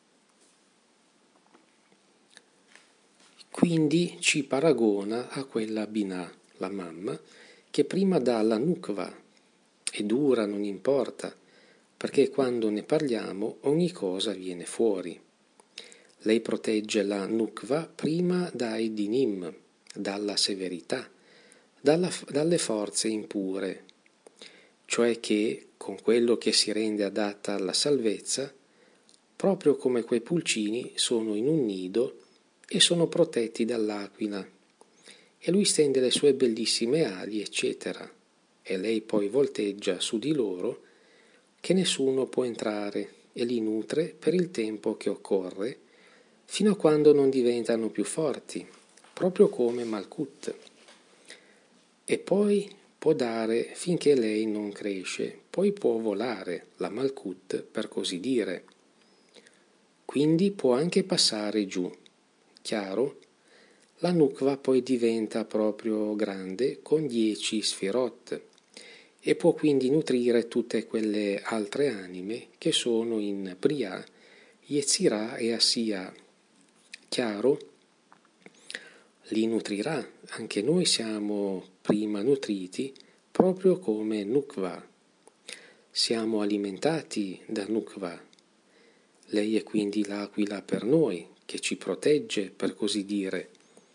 Quindi ci paragona a quella Binah, la mamma, che prima dà la Nukva, è dura, non importa, perché quando ne parliamo ogni cosa viene fuori. Lei protegge la Nukva prima dai Dinim, dalla severità, dalle forze impure, cioè che, con quello che si rende adatta alla salvezza, proprio come quei pulcini sono in un nido e sono protetti dall'aquila, e lui stende le sue bellissime ali, eccetera, e lei poi volteggia su di loro, che nessuno può entrare, e li nutre per il tempo che occorre, fino a quando non diventano più forti, proprio come Malkut. E poi può dare finché lei non cresce, poi può volare, la Malkut, per così dire. Quindi può anche passare giù. Chiaro? La Nukva poi diventa proprio grande con 10 sfirot e può quindi nutrire tutte quelle altre anime che sono in Briah, Yetzirah e Asiya. Chiaro? Li nutrirà, anche noi siamo prima nutriti proprio come Nukva. Siamo alimentati da Nukva. Lei è quindi l'aquila per noi, che ci protegge, per così dire.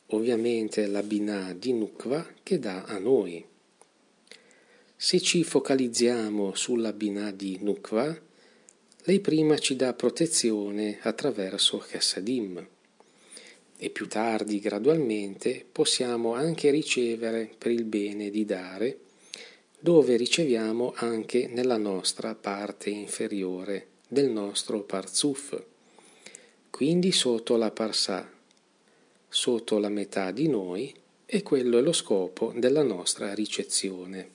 ovviamente la Binah di Nukva che dà a noi. Se ci focalizziamo sulla Binah di Nukva, lei prima ci dà protezione attraverso Chassadim e più tardi, gradualmente, possiamo anche ricevere per il bene di dare, dove riceviamo anche nella nostra parte inferiore del nostro Parzuf, quindi sotto la Parsà, sotto la metà di noi, e quello è lo scopo della nostra ricezione.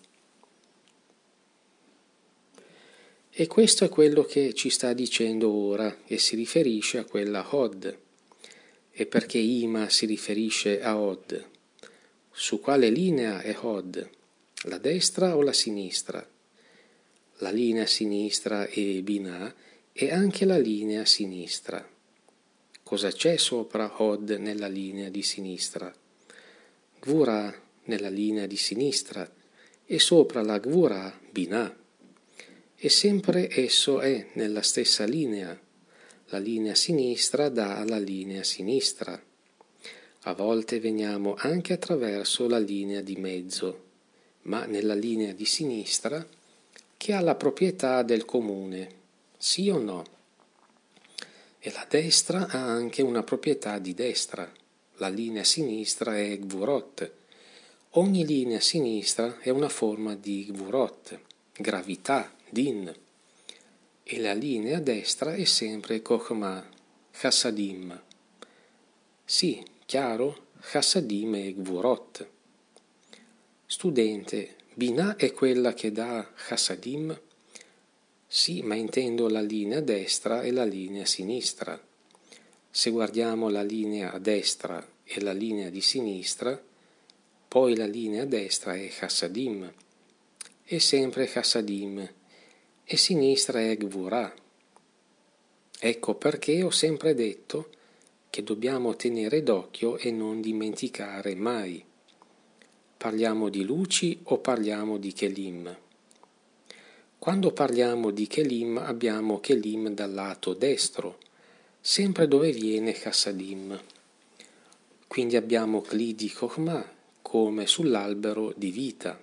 E questo è quello che ci sta dicendo ora e si riferisce a quella Hod. E perché Ima si riferisce a Hod? Su quale linea è Hod? La destra o la sinistra? La linea sinistra è Binah e anche la linea sinistra. Cosa c'è sopra Hod nella linea di sinistra? Gvurah nella linea di sinistra e sopra la Gvurah Binah. E sempre esso è nella stessa linea. La linea sinistra dà alla linea sinistra. A volte veniamo anche attraverso la linea di mezzo, ma nella linea di sinistra che ha la proprietà del comune, sì o no? E la destra ha anche una proprietà di destra. La linea sinistra è Gvurot. Ogni linea sinistra è una forma di Gvurot, gravità, Din. E la linea destra è sempre Chokhmah, Chassadim. Sì, chiaro? Chassadim e Gvurot. Studente, Binah è quella che dà Chassadim? Sì, ma intendo la linea destra e la linea sinistra. Se guardiamo la linea a destra e la linea di sinistra, poi la linea a destra è Chassadim, è sempre Chassadim, e sinistra è Gvurah. Ecco perché ho sempre detto che dobbiamo tenere d'occhio e non dimenticare mai. Parliamo di luci o parliamo di Kelim? Quando parliamo di Kelim abbiamo Kelim dal lato destro, sempre dove viene Chassadim. Quindi abbiamo Kli di Chokhmah, come sull'albero di vita.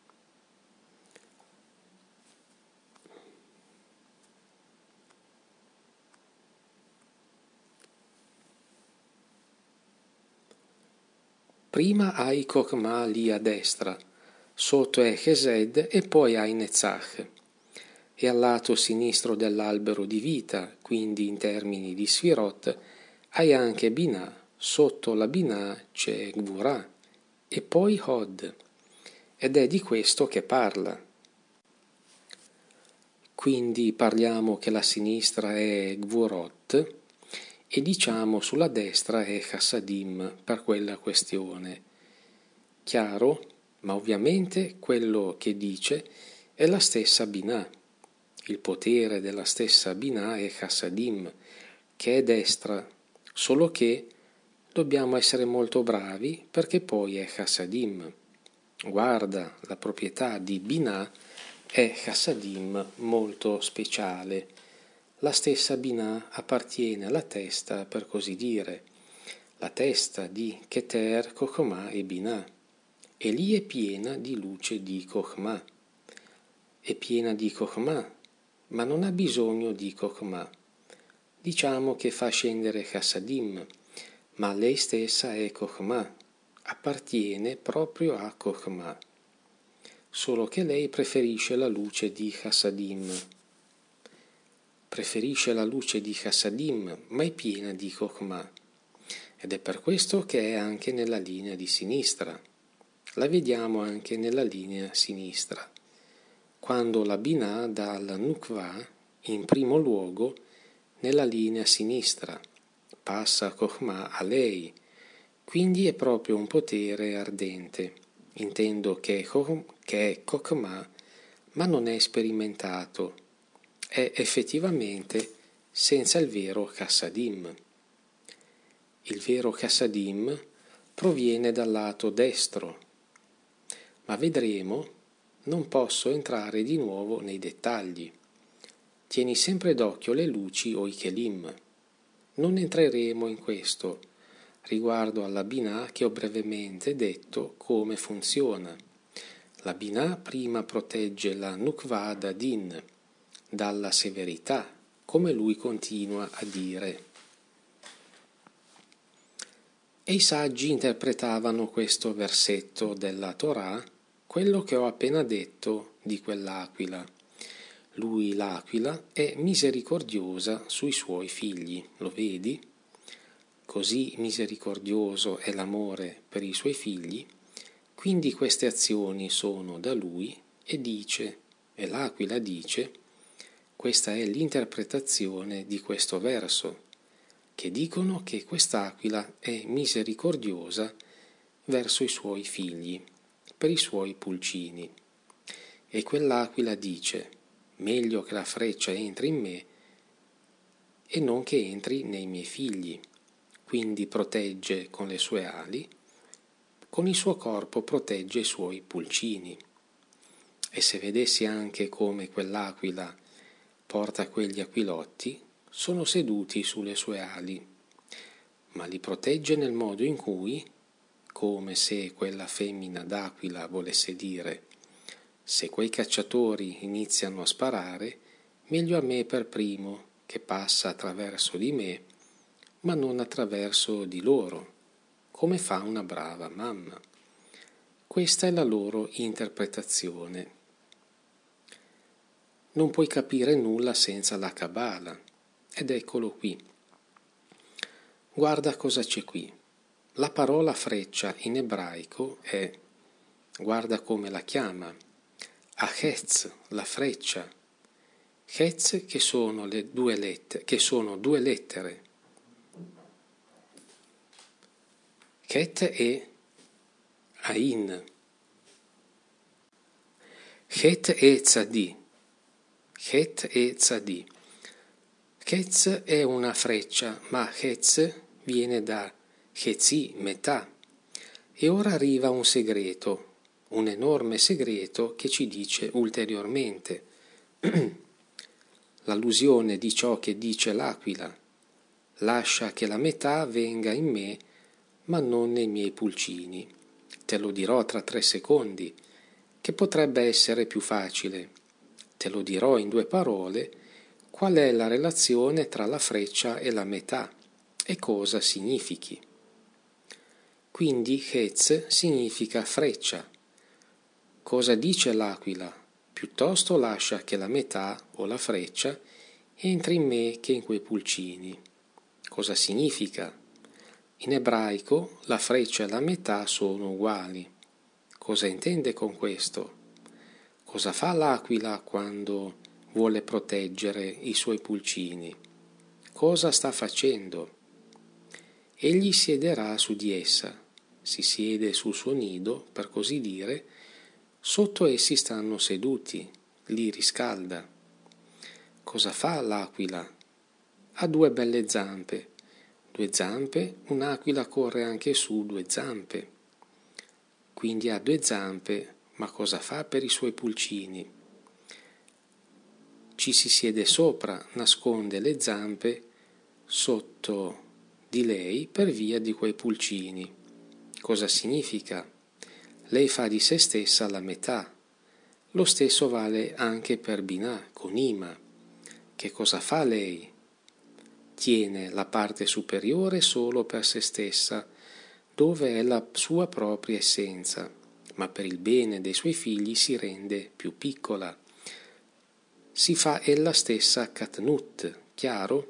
Prima hai Chokhmah lì a destra, sotto è Chesed e poi hai Netzach. E al lato sinistro dell'albero di vita, quindi in termini di Sfirot, hai anche Binah, sotto la Binah c'è Gvurah e poi Hod, ed è di questo che parla. Quindi parliamo che la sinistra è Gvurot e diciamo sulla destra è Chassadim per quella questione. Chiaro? Ma ovviamente quello che dice è la stessa Binah. Il potere della stessa Binah è Chassadim, che è destra, solo che dobbiamo essere molto bravi perché poi è Chassadim. Guarda, la proprietà di Binah è Chassadim molto speciale. La stessa Binah appartiene alla testa, per così dire, la testa di Keter, Chokhmah e Binah, e lì è piena di luce di Chokhmah. È piena di Chokhmah, ma non ha bisogno di Chokhmah. Diciamo che fa scendere Chassadim, ma lei stessa è Chokhmah, appartiene proprio a Chokhmah, solo che lei preferisce la luce di Chassadim. Preferisce la luce di Chassadim, ma è piena di Chokhmah, ed è per questo che è anche nella linea di sinistra. La vediamo anche nella linea sinistra. Quando la Binah dà alla Nukva, in primo luogo, nella linea sinistra, passa Chokhmah a lei, quindi è proprio un potere ardente. Intendo che è Chokhmah, ma non è sperimentato, è effettivamente senza il vero Chassadim. Il vero Chassadim proviene dal lato destro, ma vedremo. Non posso entrare di nuovo nei dettagli. Tieni sempre d'occhio le luci o i Kelim. Non entreremo in questo, riguardo alla Binah che ho brevemente detto come funziona. La Binah prima protegge la Nukva da Din, dalla severità, come lui continua a dire. E i saggi interpretavano questo versetto della Torah, quello che ho appena detto di quell'aquila. Lui, l'aquila, è misericordiosa sui suoi figli, lo vedi? Così misericordioso è l'amore per i suoi figli, quindi queste azioni sono da lui e l'aquila dice, questa è l'interpretazione di questo verso, che dicono che quest'aquila è misericordiosa verso i suoi figli, per i suoi pulcini. E quell'aquila dice, meglio che la freccia entri in me e non che entri nei miei figli. Quindi protegge con le sue ali, con il suo corpo protegge i suoi pulcini. E se vedessi anche come quell'aquila porta quegli aquilotti, sono seduti sulle sue ali, ma li protegge nel modo in cui, come se quella femmina d'aquila volesse dire, se quei cacciatori iniziano a sparare, meglio a me per primo, che passa attraverso di me, ma non attraverso di loro, come fa una brava mamma. Questa è la loro interpretazione. Non puoi capire nulla senza la Kabbalah, ed eccolo qui. Guarda cosa c'è qui. La parola freccia in ebraico è, guarda come la chiama, Achetz, la freccia. Chetz che sono due lettere. Chet e Ain. Chet e Tzadi. Chet e Tzadi. Chetz è una freccia, ma Chetz viene da Chetzi, metà. E ora arriva un segreto, un enorme segreto che ci dice ulteriormente l'allusione di ciò che dice l'aquila. Lascia che la metà venga in me, ma non nei miei pulcini. Te lo dirò tra 3 secondi, che potrebbe essere più facile. Te lo dirò in 2 parole, qual è la relazione tra la freccia e la metà e cosa significhi. Quindi Chetz significa freccia. Cosa dice l'aquila? Piuttosto lascia che la metà o la freccia entri in me che in quei pulcini. Cosa significa? In ebraico la freccia e la metà sono uguali. Cosa intende con questo? Cosa fa l'aquila quando vuole proteggere i suoi pulcini? Cosa sta facendo? Egli siederà su di essa, si siede sul suo nido, per così dire, sotto essi stanno seduti, li riscalda. Cosa fa l'aquila? Ha 2 belle zampe. 2 zampe, un'aquila corre anche su 2 zampe. Quindi ha 2 zampe, ma cosa fa per i suoi pulcini? Ci si siede sopra, nasconde le zampe sotto di lei per via di quei pulcini. Cosa significa? Lei fa di se stessa la metà. Lo stesso vale anche per Binah, con Ima. Che cosa fa lei? Tiene la parte superiore solo per se stessa, dove è la sua propria essenza, ma per il bene dei suoi figli si rende più piccola. Si fa ella stessa katnut, chiaro?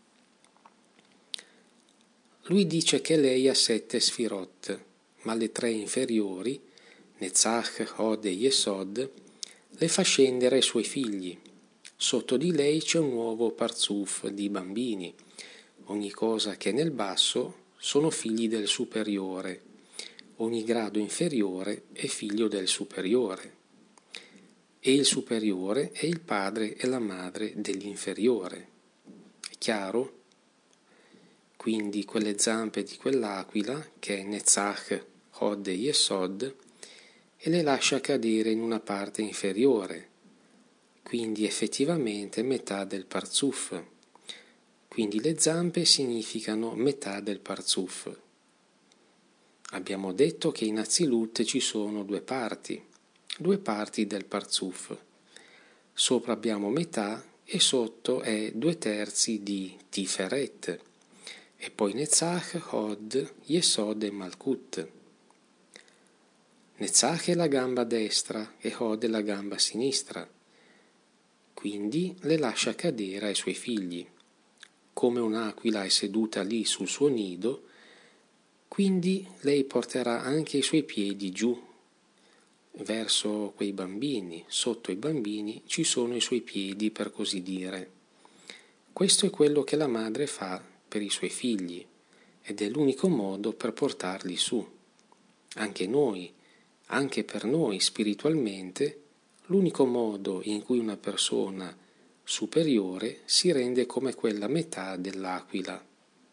Lui dice che lei ha 7 sfirot, ma le 3 inferiori, Netzach, Hod e Yesod, le fa scendere ai suoi figli. Sotto di lei c'è un nuovo parzuf di bambini. Ogni cosa che è nel basso sono figli del superiore. Ogni grado inferiore è figlio del superiore. E il superiore è il padre e la madre dell'inferiore. È chiaro? Quindi quelle zampe di quell'aquila, che è Netzach, Hod e Yesod, e le lascia cadere in una parte inferiore, quindi effettivamente metà del parzuf. Quindi le zampe significano metà del parzuf. Abbiamo detto che in Azilut ci sono due parti del Parzuf. Sopra abbiamo metà e sotto è 2/3 di Tiferet, e poi Netzach, Hod, Yesod e Malkut. Netzach è la gamba destra e Hod è la gamba sinistra, quindi le lascia cadere ai suoi figli. Come un'aquila è seduta lì sul suo nido, quindi lei porterà anche i suoi piedi giù, verso quei bambini. Sotto i bambini ci sono i suoi piedi, per così dire. Questo è quello che la madre fa per i suoi figli, ed è l'unico modo per portarli su. Anche per noi spiritualmente, l'unico modo in cui una persona superiore si rende come quella metà dell'aquila.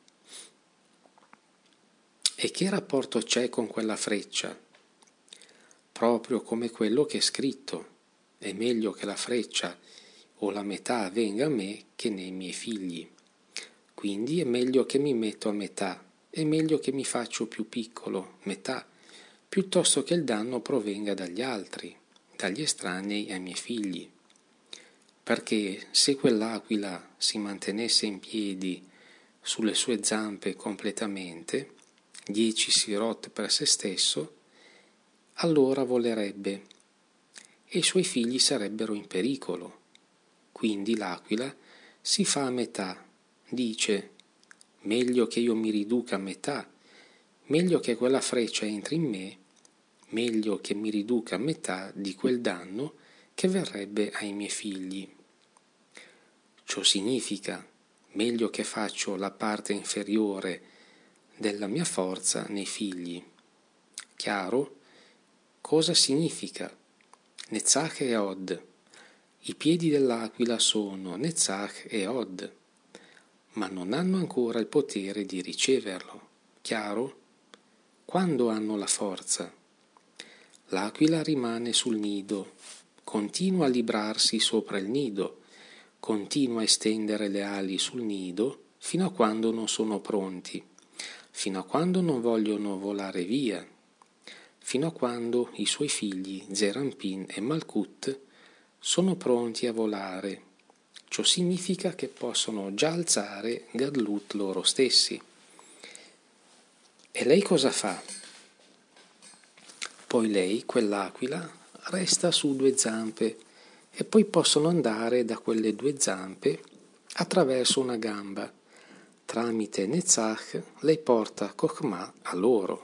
E che rapporto c'è con quella freccia? Proprio come quello che è scritto: è meglio che la freccia o la metà venga a me che nei miei figli. Quindi è meglio che mi metto a metà, è meglio che mi faccio più piccolo, metà, piuttosto che il danno provenga dagli altri, dagli estranei ai miei figli. Perché se quell'aquila si mantenesse in piedi sulle sue zampe completamente, 10 sfirot per se stesso, allora volerebbe e i suoi figli sarebbero in pericolo. Quindi l'aquila si fa a metà, dice: meglio che io mi riduca a metà, meglio che quella freccia entri in me, meglio che mi riduca a metà di quel danno che verrebbe ai miei figli. Ciò significa: meglio che faccio la parte inferiore della mia forza nei figli. Chiaro? Cosa significa? Netzach e Hod. I piedi dell'aquila sono Netzach e Hod, ma non hanno ancora il potere di riceverlo. Chiaro? Quando hanno la forza? L'aquila rimane sul nido, continua a librarsi sopra il nido, continua a estendere le ali sul nido fino a quando non sono pronti, fino a quando non vogliono volare via, fino a quando i suoi figli Zerampin e Malkut sono pronti a volare. Ciò significa che possono già alzare Gadlut loro stessi. E lei cosa fa? Poi lei, quell'aquila, resta su 2 zampe e poi possono andare da quelle 2 zampe attraverso una gamba. Tramite Netzach lei porta Chokhmah a loro.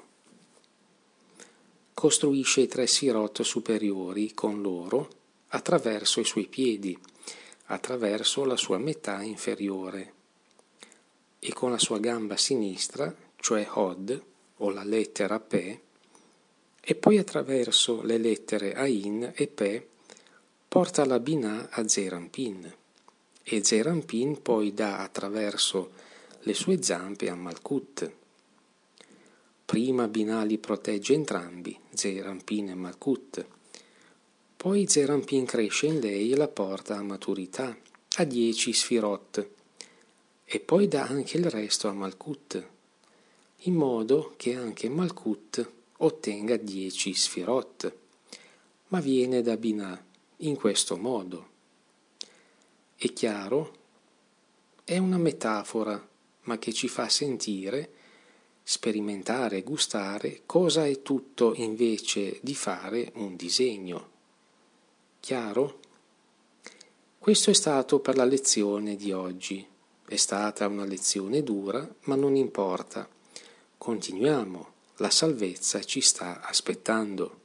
Costruisce i 3 sfirot superiori con loro attraverso i suoi piedi, attraverso la sua metà inferiore, e con la sua gamba sinistra, cioè Hod, o la lettera Pe, e poi attraverso le lettere Ain e Pe porta la Binah a Zerampin, e Zerampin poi dà attraverso le sue zampe a Malkut. Prima Binah li protegge entrambi, Zerampin e Malkut. Poi Zerampin cresce in lei e la porta a maturità, a 10 sfirot, e poi dà anche il resto a Malkut, in modo che anche Malkut ottenga 10 sfirot, ma viene da Binah in questo modo. È chiaro? È una metafora, ma che ci fa sentire, sperimentare, gustare cosa è tutto invece di fare un disegno. Chiaro? Questo è stato per la lezione di oggi. È stata una lezione dura, ma non importa. Continuiamo, la salvezza ci sta aspettando.